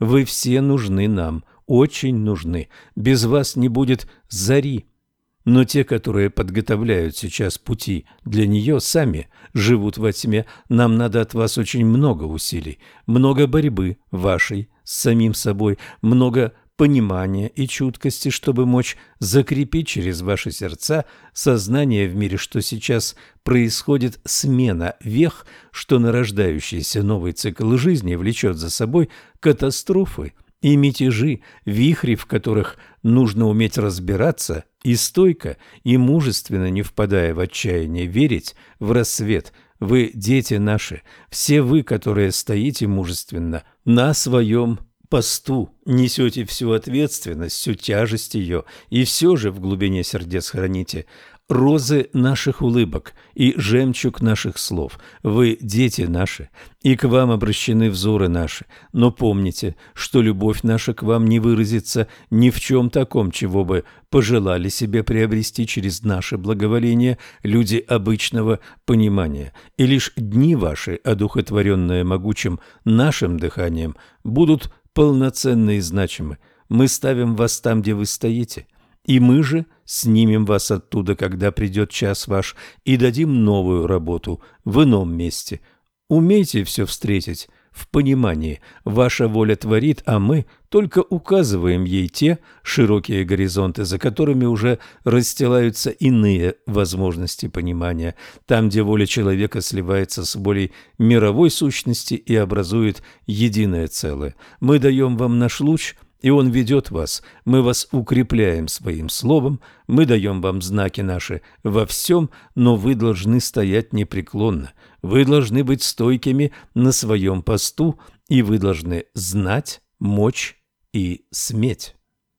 Вы все нужны нам, очень нужны. Без вас не будет зари. Но те, которые подготовляют сейчас пути для нее, сами живут во тьме. Нам надо от вас очень много усилий, много борьбы вашей с самим собой, много понимания и чуткости, чтобы мочь закрепить через ваши сердца сознание в мире, что сейчас происходит смена вех, что нарождающийся новый цикл жизни влечет за собой катастрофы и мятежи, вихри, в которых нужно уметь разбираться и стойко, и мужественно, не впадая в отчаяние, верить в рассвет. Вы, дети наши, все вы, которые стоите мужественно на своем посту, несете всю ответственность, всю тяжесть ее, и все же в глубине сердец храните розы наших улыбок и жемчуг наших слов. Вы, дети наши, и к вам обращены взоры наши. Но помните, что любовь наша к вам не выразится ни в чем таком, чего бы пожелали себе приобрести через наше благоволение люди обычного понимания. И лишь дни ваши, одухотворенные могучим нашим дыханием, будут полноценны и значимы. Мы ставим вас там, где вы стоите. И мы же снимем вас оттуда, когда придет час ваш, и дадим новую работу в ином месте. Умейте все встретить в понимании. Ваша воля творит, а мы только указываем ей те широкие горизонты, за которыми уже расстилаются иные возможности понимания. Там, где воля человека сливается с волей мировой сущности и образует единое целое. Мы даем вам наш луч, и он ведет вас, мы вас укрепляем своим словом, мы даем вам знаки наши во всем, но вы должны стоять непреклонно, вы должны быть стойкими на своем посту, и вы должны знать, мочь и сметь.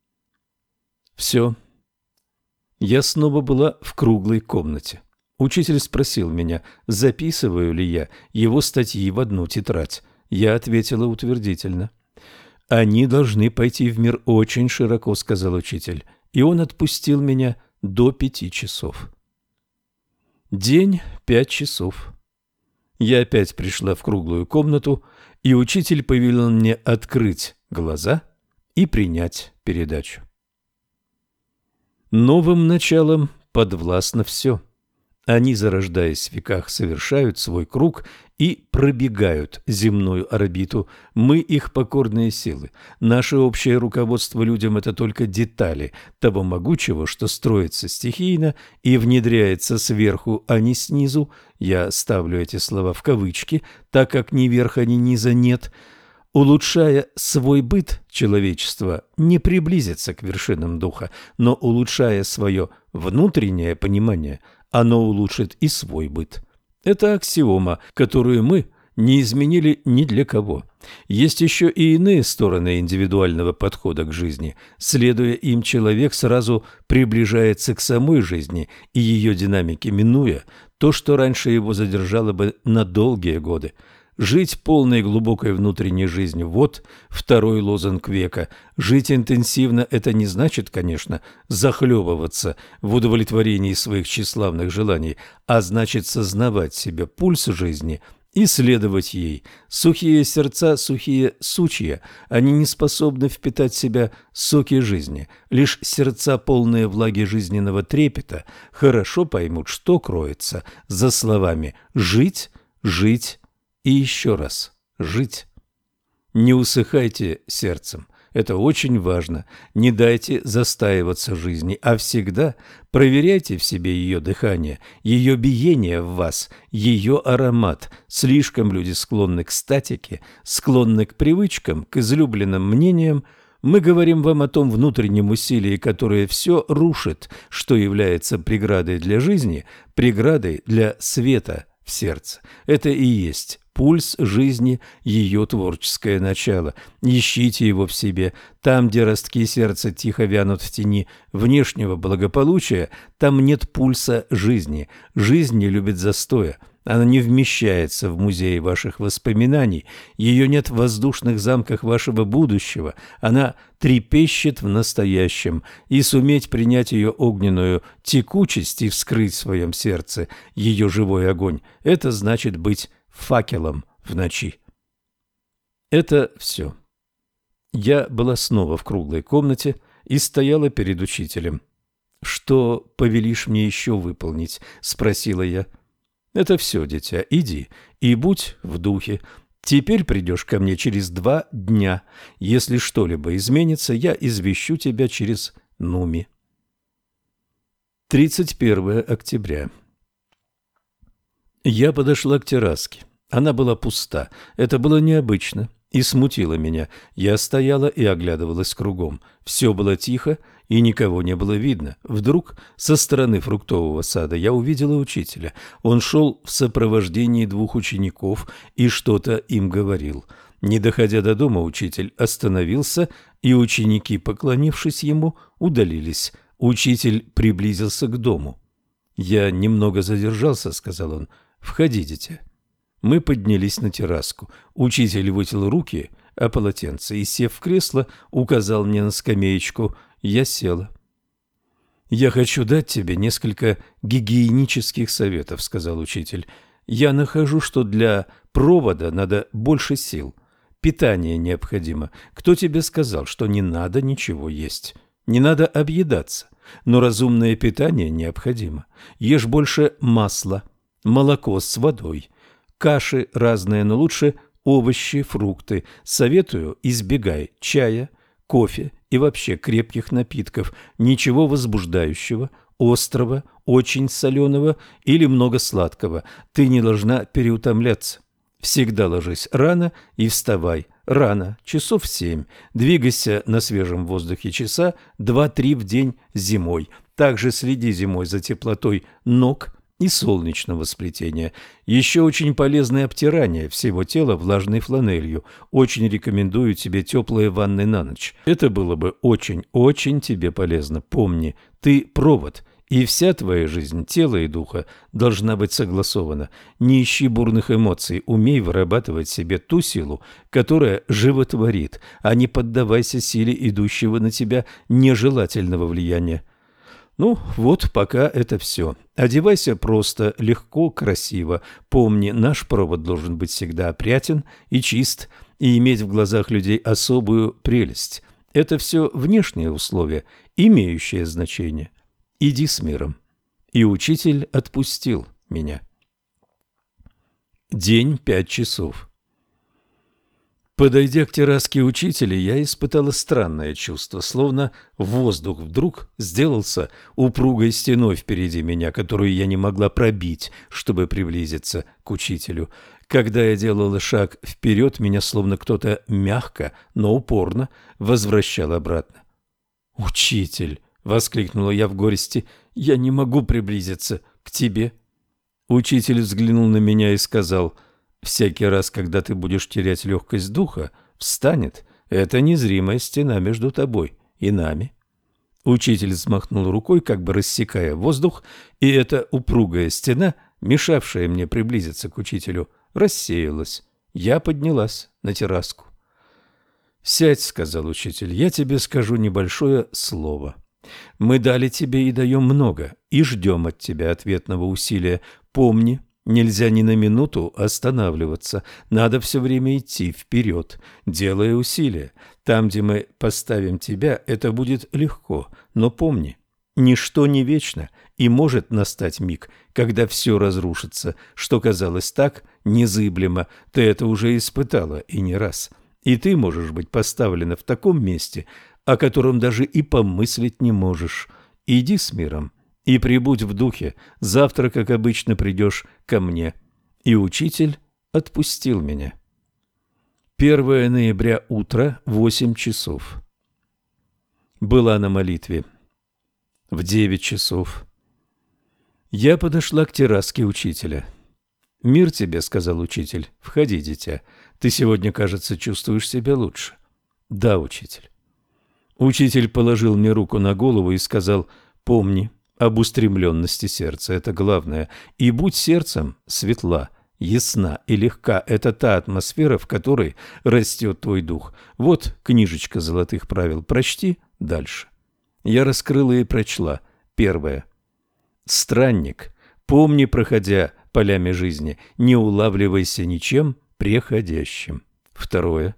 Все. Я снова была в круглой комнате. Учитель спросил меня, записываю ли я его статьи в одну тетрадь. Я ответила утвердительно. «Они должны пойти в мир очень широко», — сказал учитель, и он отпустил меня до 5 часов. День 5 часов. Я опять пришла в круглую комнату, и учитель повелел мне открыть глаза и принять передачу. Новым началом подвластно все. Они, зарождаясь в веках, совершают свой круг и пробегают земную орбиту. Мы их покорные силы. Наше общее руководство людям – это только детали того могучего, что строится стихийно и внедряется сверху, а не снизу. Я ставлю эти слова в кавычки, так как ни верха, ни низа нет. Улучшая свой быт, человечество не приблизится к вершинам духа, но улучшая свое внутреннее понимание – оно улучшит и свой быт. Это аксиома, которую мы не изменили ни для кого. Есть еще и иные стороны индивидуального подхода к жизни. Следуя им, человек сразу приближается к самой жизни и ее динамике, минуя то, что раньше его задержало бы на долгие годы. Жить полной глубокой внутренней жизнью – вот второй лозунг века. Жить интенсивно – это не значит, конечно, захлебываться в удовлетворении своих тщеславных желаний, а значит сознавать себе пульс жизни и следовать ей. Сухие сердца, сухие сучья, они не способны впитать в себя соки жизни. Лишь сердца, полные влаги жизненного трепета, хорошо поймут, что кроется за словами «жить», «жить» и еще раз жить. Не усыхайте сердцем, это очень важно. Не дайте застаиваться жизни, а всегда проверяйте в себе ее дыхание, ее биение в вас, ее аромат. Слишком люди склонны к статике, склонны к привычкам, к излюбленным мнениям. Мы говорим вам о том внутреннем усилии, которое все рушит, что является преградой для жизни, преградой для света в сердце. Это и есть пульс жизни, ее творческое начало. Ищите его в себе. Там, где ростки сердца тихо вянут в тени внешнего благополучия, там нет пульса жизни. Жизнь не любит застоя. Она не вмещается в музее ваших воспоминаний. Ее нет в воздушных замках вашего будущего. Она трепещет в настоящем. И суметь принять ее огненную текучесть и вскрыть в своем сердце ее живой огонь – это значит быть факелом в ночи. Это все. Я была снова в круглой комнате и стояла перед учителем. «Что повелишь мне еще выполнить?» – спросила я. «Это все, дитя, иди и будь в духе. Теперь придешь ко мне через 2 дня. Если что-либо изменится, я извещу тебя через Нуми». 31 октября. Я подошла к терраске. Она была пуста. Это было необычно и смутило меня. Я стояла и оглядывалась кругом. Все было тихо, и никого не было видно. Вдруг со стороны фруктового сада я увидела учителя. Он шел в сопровождении 2 учеников и что-то им говорил. Не доходя до дома, учитель остановился, и ученики, поклонившись ему, удалились. Учитель приблизился к дому. «Я немного задержался», — сказал он. «Входи, дитя». Мы поднялись на терраску. Учитель вытер руки о полотенце и, сев в кресло, указал мне на скамеечку. Я села. «Я хочу дать тебе несколько гигиенических советов», — сказал учитель. «Я нахожу, что для провода надо больше сил. Питание необходимо. Кто тебе сказал, что не надо ничего есть? Не надо объедаться, но разумное питание необходимо. Ешь больше масла, молоко с водой, каши разные, но лучше овощи, фрукты. Советую, избегай чая, кофе и вообще крепких напитков, ничего возбуждающего, острого, очень соленого или много сладкого. Ты не должна переутомляться. Всегда ложись рано и вставай рано, часов в 7. Двигайся на свежем воздухе часа 2-3 в день зимой. Также следи зимой за теплотой ног и солнечного сплетения. Еще очень полезное обтирание всего тела влажной фланелью. Очень рекомендую тебе теплые ванны на ночь. Это было бы очень тебе полезно. Помни, ты провод, и вся твоя жизнь, тела и духа, должна быть согласована. Не ищи бурных эмоций, умей вырабатывать в себе ту силу, которая животворит, а не поддавайся силе идущего на тебя нежелательного влияния. Ну, вот пока это все. Одевайся просто, легко, красиво. Помни, наш провод должен быть всегда опрятен и чист, и иметь в глазах людей особую прелесть. Это все внешние условия, имеющие значение. Иди с миром. И учитель отпустил меня. День 5 часов. Подойдя к терраске учителя, я испытала странное чувство, словно воздух вдруг сделался упругой стеной впереди меня, которую я не могла пробить, чтобы приблизиться к учителю. Когда я делала шаг вперед, меня словно кто-то мягко, но упорно возвращал обратно. «Учитель!» — воскликнула я в горести. «Я не могу приблизиться к тебе». Учитель взглянул на меня и сказал: «Всякий раз, когда ты будешь терять легкость духа, встанет эта незримая стена между тобой и нами». Учитель взмахнул рукой, как бы рассекая воздух, и эта упругая стена, мешавшая мне приблизиться к учителю, рассеялась. Я поднялась на терраску. «Сядь», — сказал учитель, — «я тебе скажу небольшое слово. Мы дали тебе и даем много, и ждем от тебя ответного усилия. Помни, нельзя ни на минуту останавливаться, надо все время идти вперед, делая усилия. Там, где мы поставим тебя, это будет легко, но помни, ничто не вечно, и может настать миг, когда все разрушится, что казалось так незыблемо. Ты это уже испытала и не раз, и ты можешь быть поставлена в таком месте, о котором даже и помыслить не можешь. Иди с миром и прибудь в духе. Завтра, как обычно, придешь ко мне». И учитель отпустил меня. 1 ноября, утро, 8 часов. Была на молитве. В 9 часов. Я подошла к терраске учителя. «Мир тебе», — сказал учитель. «Входи, дитя. Ты сегодня, кажется, чувствуешь себя лучше». «Да, учитель». Учитель положил мне руку на голову и сказал: «Помни об устремленности сердца, это главное, и будь сердцем светла, ясна и легка. Это та атмосфера, в которой растет твой дух. Вот книжечка золотых правил, прочти дальше». Я раскрыла и прочла. 1. «Странник, помни, проходя полями жизни, не улавливайся ничем преходящим». 2.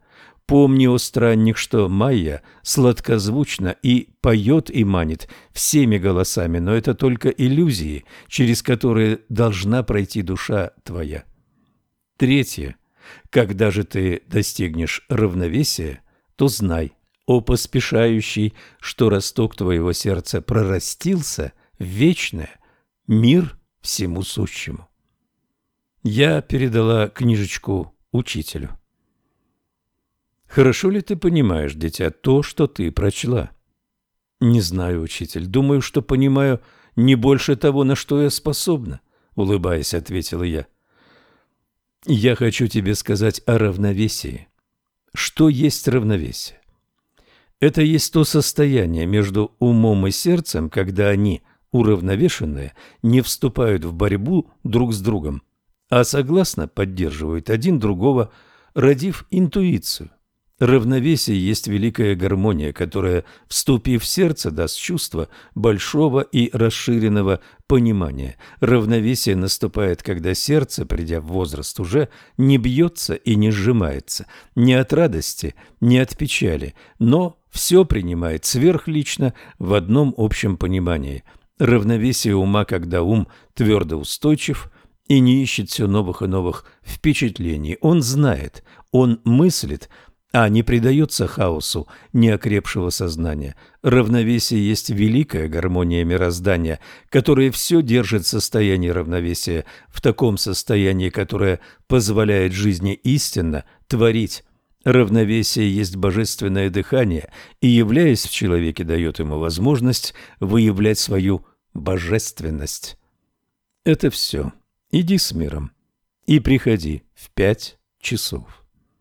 Помни, о странник, что Майя сладкозвучна и поет и манит всеми голосами, но это только иллюзии, через которые должна пройти душа твоя. Третье. Когда же ты достигнешь равновесия, то знай, о поспешающий, что росток твоего сердца прорастился в вечное, мир всему сущему. Я передала книжечку учителю. Хорошо ли ты понимаешь, дитя, то, что ты прочла? Не знаю, учитель. Думаю, что понимаю не больше того, на что я способна, улыбаясь, ответила я. Я хочу тебе сказать о равновесии. Что есть равновесие? Это есть то состояние между умом и сердцем, когда они, уравновешенные, не вступают в борьбу друг с другом, а согласно поддерживают один другого, родив интуицию. Равновесие есть великая гармония, которая, вступив в сердце, даст чувство большого и расширенного понимания. Равновесие наступает, когда сердце, придя в возраст, уже не бьется и не сжимается, ни от радости, ни от печали, но все принимает сверхлично в одном общем понимании. Равновесие ума, когда ум твердо устойчив и не ищет все новых и новых впечатлений. Он знает, он мыслит, а не предается хаосу неокрепшего сознания. Равновесие есть великая гармония мироздания, которая все держит в состоянии равновесия, в таком состоянии, которое позволяет жизни истинно творить. Равновесие есть божественное дыхание и, являясь в человеке, дает ему возможность выявлять свою божественность. Это все. Иди с миром и приходи в 5 часов.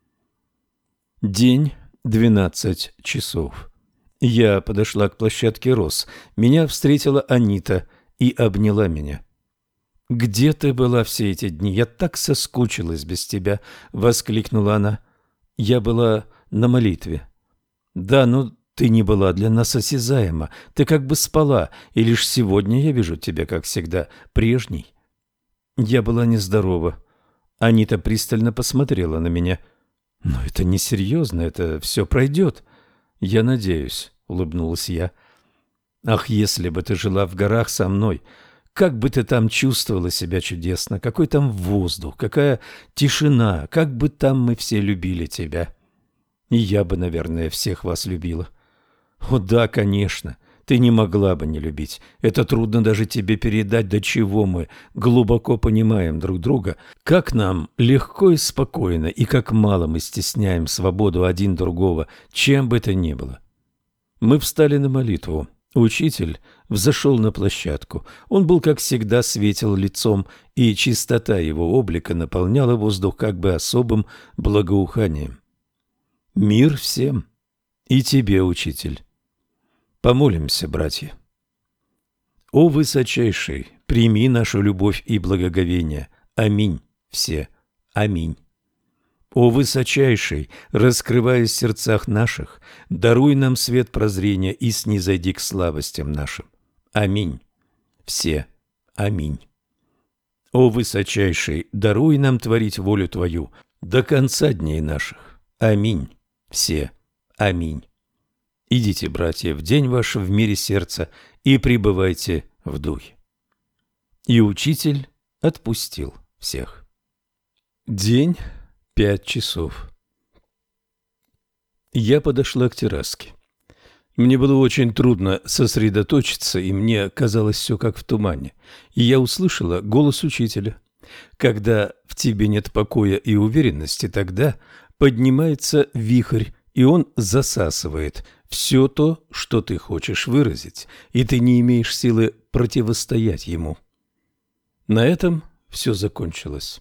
День, 12 часов. Я подошла к площадке роз. Меня встретила Анита и обняла меня. «Где ты была все эти дни? Я так соскучилась без тебя!» — воскликнула она. «Я была на молитве». «Да, но ты не была для нас осязаема. Ты как бы спала, и лишь сегодня я вижу тебя, как всегда, прежней». Я была нездорова. Анита пристально посмотрела на меня. «Но это несерьезно, это все пройдет». «Я надеюсь», — улыбнулась я. «Ах, если бы ты жила в горах со мной, как бы ты там чувствовала себя чудесно, какой там воздух, какая тишина, как бы там мы все любили тебя». «И я бы, наверное, всех вас любила». «О да, конечно, ты не могла бы не любить. Это трудно даже тебе передать, до чего мы глубоко понимаем друг друга, как нам легко и спокойно, и как мало мы стесняем свободу один другого, чем бы то ни было». Мы встали на молитву. Учитель взошел на площадку. Он был, как всегда, светел лицом, и чистота его облика наполняла воздух как бы особым благоуханием. «Мир всем, и тебе, учитель». Помолимся, братья. О высочайший, прими нашу любовь и благоговение. Аминь. Все. Аминь. О высочайший, раскрываясь в сердцах наших, даруй нам свет прозрения и снизойди к слабостям нашим. Аминь. Все. Аминь. О высочайший, даруй нам творить волю Твою до конца дней наших. Аминь. Все. Аминь. Идите, братья, в день ваш в мире сердца и пребывайте в духе. И учитель отпустил всех. День, 5 часов. Я подошла к терраске. Мне было очень трудно сосредоточиться, и мне казалось все как в тумане. И я услышала голос учителя. Когда в тебе нет покоя и уверенности, тогда поднимается вихрь, и он засасывает все то, что ты хочешь выразить, и ты не имеешь силы противостоять ему. На этом все закончилось.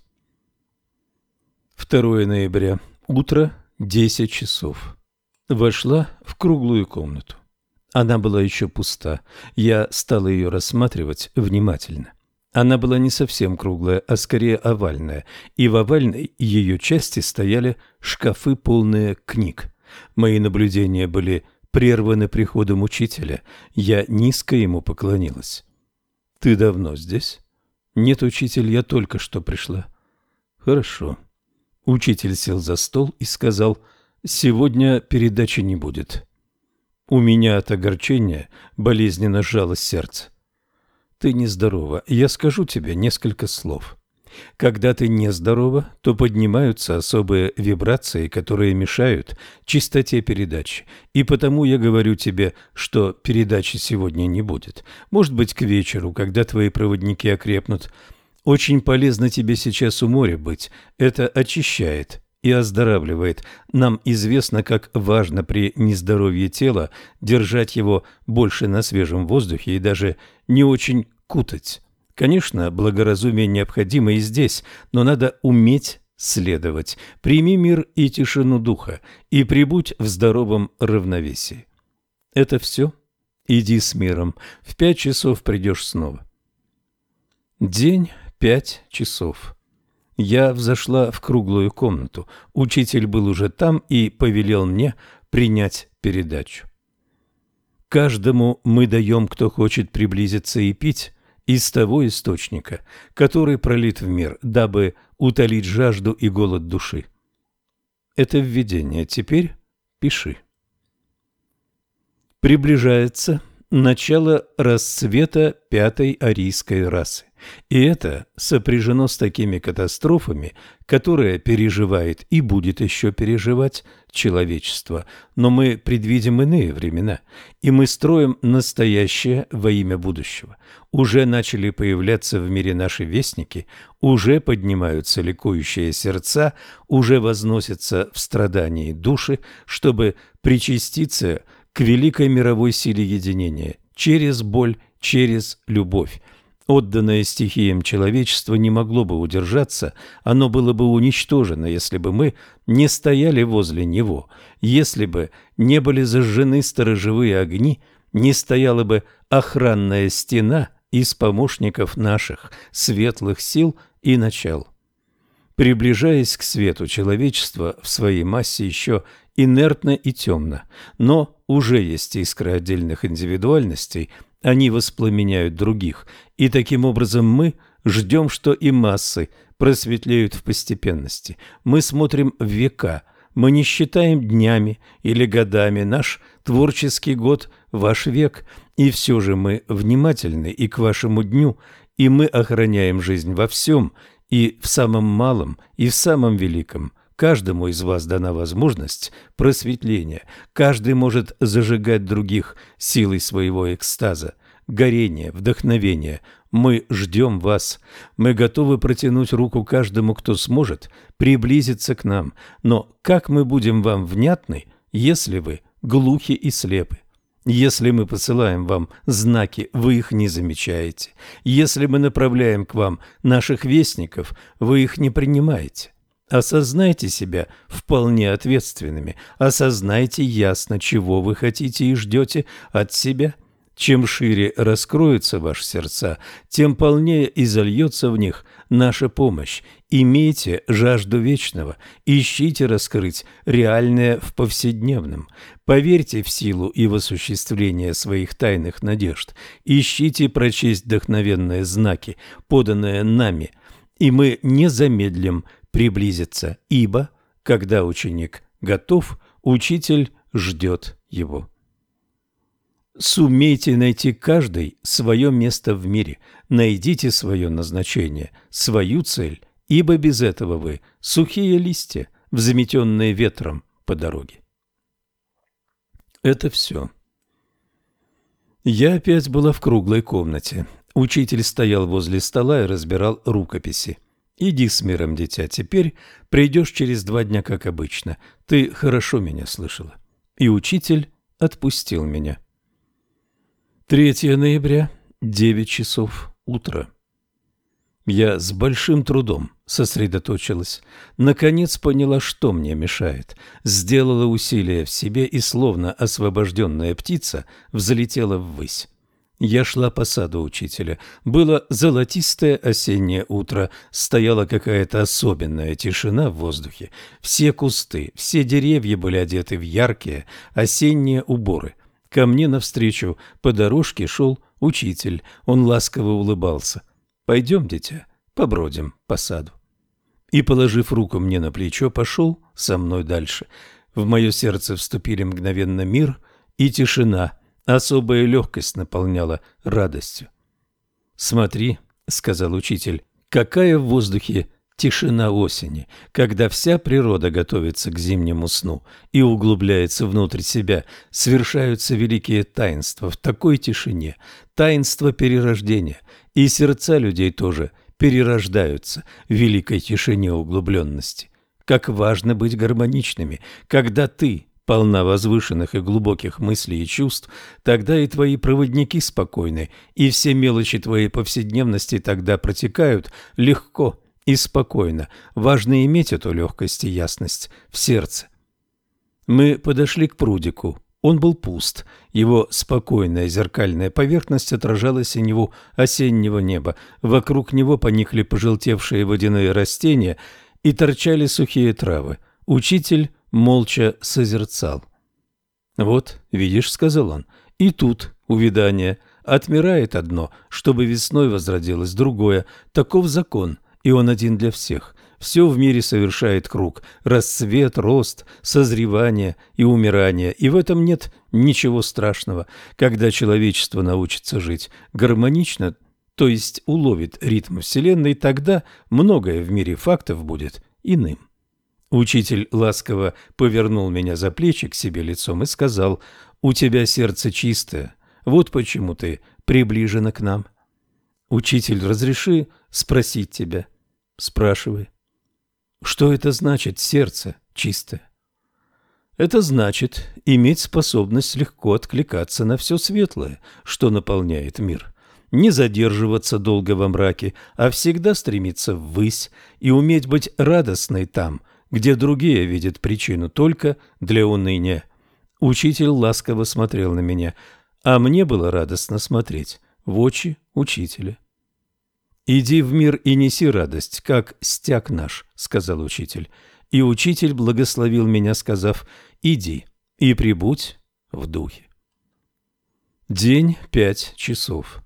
2 ноября. Утро, 10 часов. Вошла в круглую комнату. Она была еще пуста. Я стала ее рассматривать внимательно. Она была не совсем круглая, а скорее овальная, и в овальной ее части стояли шкафы, полные книг. Мои наблюдения были прерваны приходом учителя. Я низко ему поклонилась. «Ты давно здесь?» «Нет, учитель, я только что пришла». «Хорошо». Учитель сел за стол и сказал: Сегодня передачи не будет. У меня от огорчения болезненно сжалось сердце. Ты нездорова. Я скажу тебе несколько слов. Когда ты нездорова, то поднимаются особые вибрации, которые мешают чистоте передачи. И потому я говорю тебе, что передачи сегодня не будет. Может быть, к вечеру, когда твои проводники окрепнут. Очень полезно тебе сейчас у моря быть. Это очищает и оздоравливает. Нам известно, как важно при нездоровье тела держать его больше на свежем воздухе и даже не очень кутать. Конечно, благоразумие необходимо и здесь, но надо уметь следовать. Прими мир и тишину духа, и пребудь в здоровом равновесии. Это все. Иди с миром. В 5 часов придешь снова. День 5 часов. Я взошла в круглую комнату. Учитель был уже там и повелел мне принять передачу. Каждому мы даем, кто хочет приблизиться и пить, из того источника, который пролит в мир, дабы утолить жажду и голод души. Это введение. Теперь пиши. Приближается начало расцвета пятой арийской расы. И это сопряжено с такими катастрофами, которые переживает и будет еще переживать человечество. Но мы предвидим иные времена, и мы строим настоящее во имя будущего. Уже начали появляться в мире наши вестники, уже поднимаются ликующие сердца, уже возносятся в страдании души, чтобы причаститься к великой мировой силе единения, через боль, через любовь. Отданное стихиям человечество не могло бы удержаться, оно было бы уничтожено, если бы мы не стояли возле него, если бы не были зажжены сторожевые огни, не стояла бы охранная стена из помощников наших светлых сил и начал. Приближаясь к свету, человечество в своей массе еще инертно и темно, но уже есть искры отдельных индивидуальностей, они воспламеняют других, и таким образом мы ждем, что и массы просветлеют в постепенности. Мы смотрим в века, мы не считаем днями или годами, наш творческий год – ваш век, и все же мы внимательны и к вашему дню, и мы охраняем жизнь во всем, и в самом малом, и в самом великом. Каждому из вас дана возможность просветления. Каждый может зажигать других силой своего экстаза, горения, вдохновения. Мы ждем вас. Мы готовы протянуть руку каждому, кто сможет приблизиться к нам. Но как мы будем вам внятны, если вы глухи и слепы? Если мы посылаем вам знаки, вы их не замечаете. Если мы направляем к вам наших вестников, вы их не принимаете. Осознайте себя вполне ответственными, осознайте ясно, чего вы хотите и ждете от себя. Чем шире раскроются ваши сердца, тем полнее изольется в них наша помощь. Имейте жажду вечного, ищите раскрыть реальное в повседневном. Поверьте в силу и в осуществление своих тайных надежд. Ищите прочесть вдохновенные знаки, поданные нами, и мы не замедлим приблизиться, ибо, когда ученик готов, учитель ждет его. Сумейте найти каждый свое место в мире, найдите свое назначение, свою цель, ибо без этого вы сухие листья, взметенные ветром по дороге. Это все. Я опять была в круглой комнате. Учитель стоял возле стола и разбирал рукописи. Иди с миром, дитя, теперь придешь через 2 дня, как обычно. Ты хорошо меня слышала. И учитель отпустил меня. 3 ноября, 9 часов утра. Я с большим трудом сосредоточилась. Наконец поняла, что мне мешает. Сделала усилие в себе и, словно освобожденная птица, взлетела ввысь. Я шла по саду учителя. Было золотистое осеннее утро, стояла какая-то особенная тишина в воздухе. Все кусты, все деревья были одеты в яркие осенние уборы. Ко мне навстречу по дорожке шел учитель. Он ласково улыбался. «Пойдем, дитя, побродим по саду». И, положив руку мне на плечо, пошел со мной дальше. В мое сердце вступили мгновенно мир и тишина, особая легкость наполняла радостью. «Смотри», — сказал учитель, — «какая в воздухе тишина осени, когда вся природа готовится к зимнему сну и углубляется внутрь себя, совершаются великие таинства в такой тишине, таинство перерождения, и сердца людей тоже перерождаются в великой тишине углубленности. Как важно быть гармоничными, когда ты полна возвышенных и глубоких мыслей и чувств, тогда и твои проводники спокойны, и все мелочи твоей повседневности тогда протекают легко и спокойно. Важно иметь эту легкость и ясность в сердце». Мы подошли к прудику. Он был пуст. Его спокойная зеркальная поверхность отражала синеву осеннего неба. Вокруг него поникли пожелтевшие водяные растения и торчали сухие травы. Учитель молча созерцал. «Вот, видишь, — сказал он, — и тут увядание. Отмирает одно, чтобы весной возродилось другое. Таков закон, и он один для всех. Все в мире совершает круг: расцвет, рост, созревание и умирание, и в этом нет ничего страшного. Когда человечество научится жить гармонично, то есть уловит ритм Вселенной, тогда многое в мире фактов будет иным». Учитель ласково повернул меня за плечи к себе лицом и сказал: «У тебя сердце чистое, вот почему ты приближена к нам». «Учитель, разреши спросить тебя?» «Спрашивай». «Что это значит, сердце чистое?» «Это значит иметь способность легко откликаться на все светлое, что наполняет мир, не задерживаться долго во мраке, а всегда стремиться ввысь и уметь быть радостной там, где другие видят причину только для уныния». Учитель ласково смотрел на меня, а мне было радостно смотреть в очи учителя. «Иди в мир и неси радость, как стяг наш», — сказал учитель. И учитель благословил меня, сказав: «Иди и пребудь в духе». День 5 часов.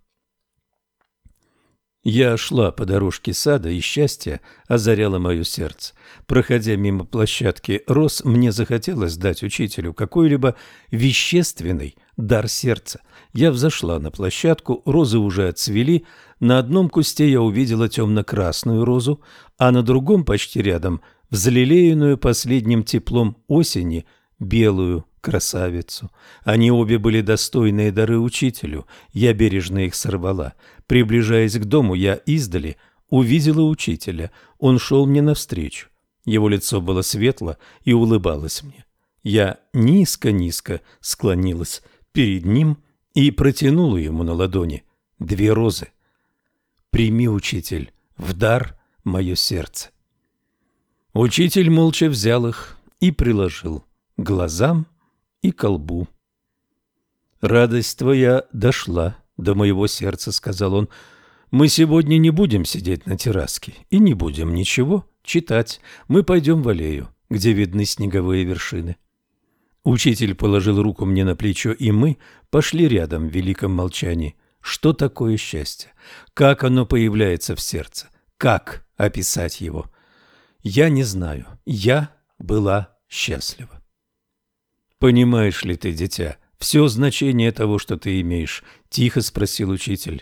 Я шла по дорожке сада, и счастье озаряло мое сердце. Проходя мимо площадки роз, мне захотелось дать учителю какой-либо вещественный дар сердца. Я взошла на площадку, розы уже отцвели. На одном кусте я увидела темно-красную розу, а на другом, почти рядом, взлелеянную последним теплом осени, белую красавицу. Они обе были достойные дары учителю. Я бережно их сорвала. Приближаясь к дому, я издали увидела учителя. Он шел мне навстречу. Его лицо было светло и улыбалось мне. Я низко-низко склонилась перед ним и протянула ему на ладони 2 розы. «Прими, учитель, в дар мое сердце». Учитель молча взял их и приложил к глазам и ко лбу. «Радость твоя дошла до моего сердца», — сказал он. «Мы сегодня не будем сидеть на терраске и не будем ничего читать. Мы пойдем в аллею, где видны снеговые вершины». Учитель положил руку мне на плечо, и мы пошли рядом в великом молчании. Что такое счастье? Как оно появляется в сердце? Как описать его? Я не знаю. Я была счастлива. «Понимаешь ли ты, дитя, все значение того, что ты имеешь?» — тихо спросил учитель.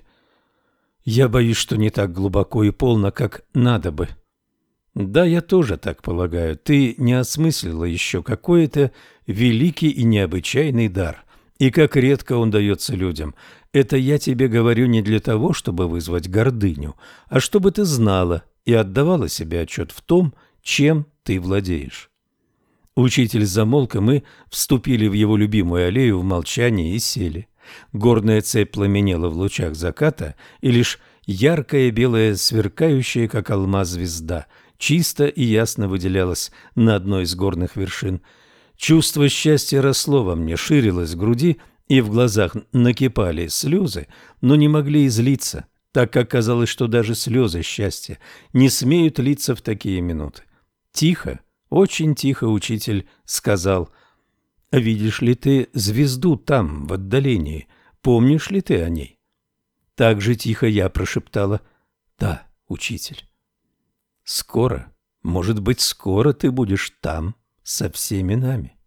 «Я боюсь, что не так глубоко и полно, как надо бы». «Да, я тоже так полагаю. Ты не осмыслила еще какой-то великий и необычайный дар, и как редко он дается людям. Это я тебе говорю не для того, чтобы вызвать гордыню, а чтобы ты знала и отдавала себе отчет в том, чем ты владеешь». Учитель замолк, и мы вступили в его любимую аллею в молчании и сели. Горная цепь пламенела в лучах заката, и лишь яркая белая, сверкающая, как алмаз, звезда чисто и ясно выделялась на одной из горных вершин. Чувство счастья росло во мне, ширилось в груди, и в глазах накипали слезы, но не могли излиться, так как казалось, что даже слезы счастья не смеют литься в такие минуты. Тихо, очень тихо учитель сказал: «Видишь ли ты звезду там, в отдалении? Помнишь ли ты о ней?» Так же тихо я прошептала: «Да, учитель». «Скоро, может быть, скоро ты будешь там со всеми нами».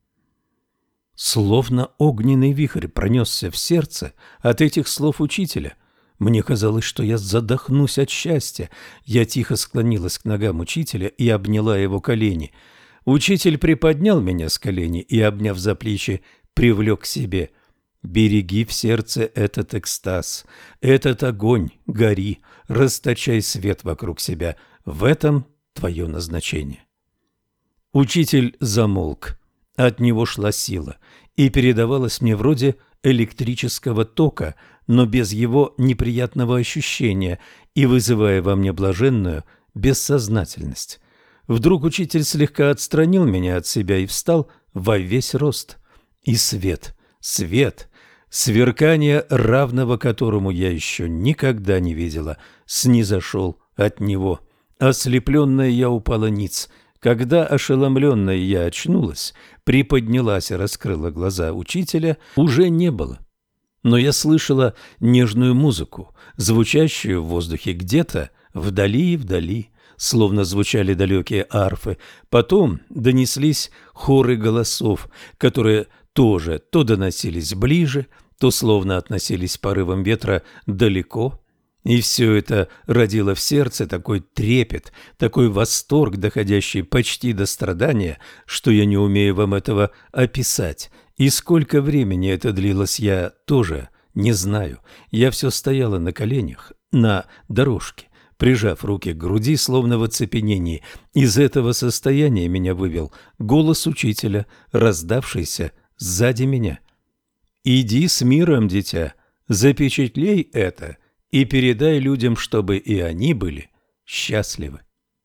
Словно огненный вихрь пронесся в сердце от этих слов учителя. Мне казалось, что я задохнусь от счастья. Я тихо склонилась к ногам учителя и обняла его колени. Учитель приподнял меня с коленей и, обняв за плечи, привлек к себе. «Береги в сердце этот экстаз, этот огонь, гори, расточай свет вокруг себя. В этом твое назначение». Учитель замолк. От него шла сила и передавалась мне вроде электрического тока, но без его неприятного ощущения и вызывая во мне блаженную бессознательность. Вдруг учитель слегка отстранил меня от себя и встал во весь рост. И свет, сверкание, равного которому я еще никогда не видела, снизошел от него. Ослепленная я упала ниц. Когда ошеломленная я очнулась, приподнялась и раскрыла глаза, учителя уже не было. Но я слышала нежную музыку, звучащую в воздухе где-то вдали, словно звучали далекие арфы. Потом донеслись хоры голосов, которые тоже то доносились ближе, то словно относились порывом ветра далеко. И все это родило в сердце такой трепет, такой восторг, доходящий почти до страдания, что я не умею вам этого описать. И сколько времени это длилось, я тоже не знаю. Я все стояла на коленях, на дорожке, прижав руки к груди, словно в оцепенении. Из этого состояния меня вывел голос учителя, раздавшийся сзади меня. «Иди с миром, дитя, запечатлей это и передай людям, чтобы и они были счастливы».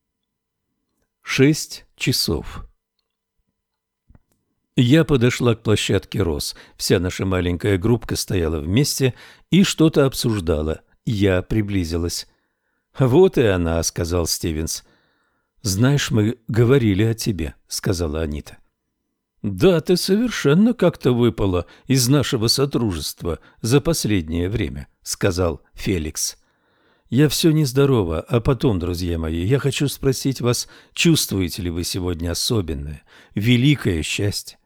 6 часов. Я подошла к площадке роз. Вся наша маленькая группка стояла вместе и что-то обсуждала. Я приблизилась. «Вот и она», — сказал Стивенс. «Знаешь, мы говорили о тебе», — сказала Анита. «Да, ты совершенно как-то выпала из нашего сотрудничества за последнее время», — сказал Феликс. «Я все нездорова, а потом, друзья мои, я хочу спросить вас, чувствуете ли вы сегодня особенное, великое счастье?»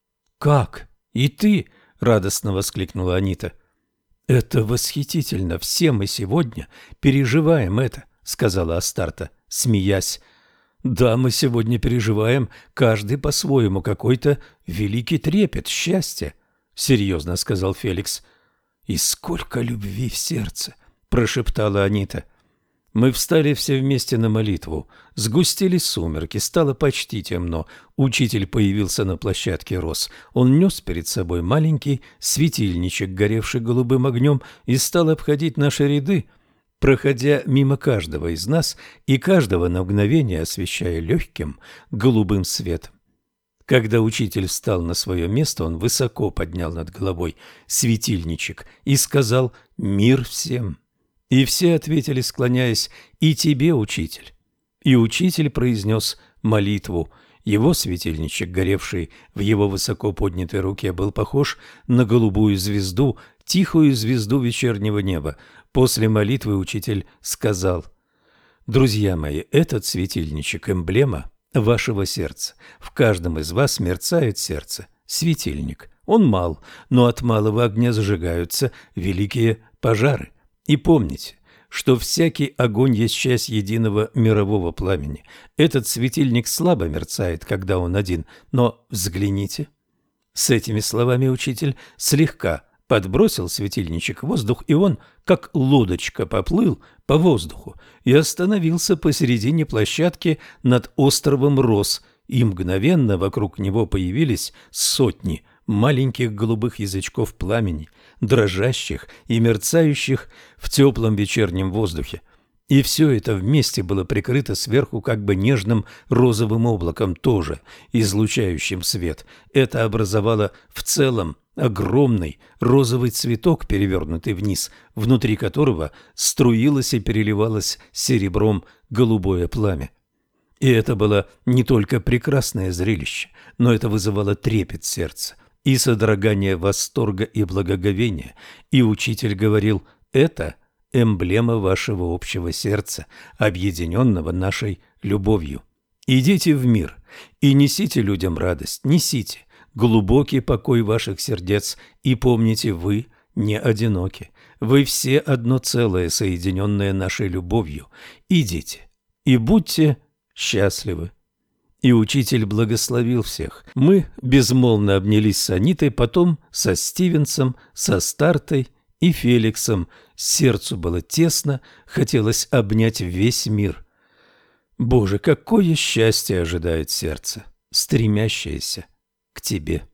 «Как? И ты?» — радостно воскликнула Анита. «Это восхитительно, все мы сегодня переживаем это», — сказала Астарта, смеясь. «Да, мы сегодня переживаем, каждый по-своему, какой-то великий трепет счастья», — серьезно сказал Феликс. «И сколько любви в сердце!» — прошептала Анита. Мы встали все вместе на молитву. Сгустились сумерки, стало почти темно. Учитель появился на площадке роз. Он нес перед собой маленький светильничек, горевший голубым огнем, и стал обходить наши ряды, проходя мимо каждого из нас и каждого на мгновение освещая легким голубым светом. Когда учитель встал на свое место, он высоко поднял над головой светильничек и сказал «Мир всем». И все ответили, склоняясь, «И тебе, учитель». И учитель произнес молитву. Его светильничек, горевший в его высоко поднятой руке, был похож на голубую звезду, тихую звезду вечернего неба. После молитвы учитель сказал: «Друзья мои, этот светильничек – эмблема вашего сердца. В каждом из вас мерцает сердце, светильник. Он мал, но от малого огня зажигаются великие пожары. И помните, что всякий огонь есть часть единого мирового пламени. Этот светильник слабо мерцает, когда он один, но взгляните». С этими словами учитель слегка подбросил светильничек в воздух, и он, как лодочка, поплыл по воздуху и остановился посередине площадки над островом роз, и мгновенно вокруг него появились сотни маленьких голубых язычков пламени, дрожащих и мерцающих в теплом вечернем воздухе. И все это вместе было прикрыто сверху как бы нежным розовым облаком, тоже излучающим свет. Это образовало в целом огромный розовый цветок, перевернутый вниз, внутри которого струилось и переливалось серебром голубое пламя. И это было не только прекрасное зрелище, но это вызывало трепет сердца и содрогание восторга и благоговения. И учитель говорил: «Это эмблема вашего общего сердца, объединенного нашей любовью. Идите в мир и несите людям радость, несите, глубокий покой ваших сердец, и помните, вы не одиноки. Вы все одно целое, соединенное нашей любовью. Идите и будьте счастливы. И учитель благословил всех. Мы безмолвно обнялись с Анитой, потом со Стивенсом, со Стартой и Феликсом. Сердцу было тесно, хотелось обнять весь мир. Боже, какое счастье ожидает сердце, стремящееся к Тебе.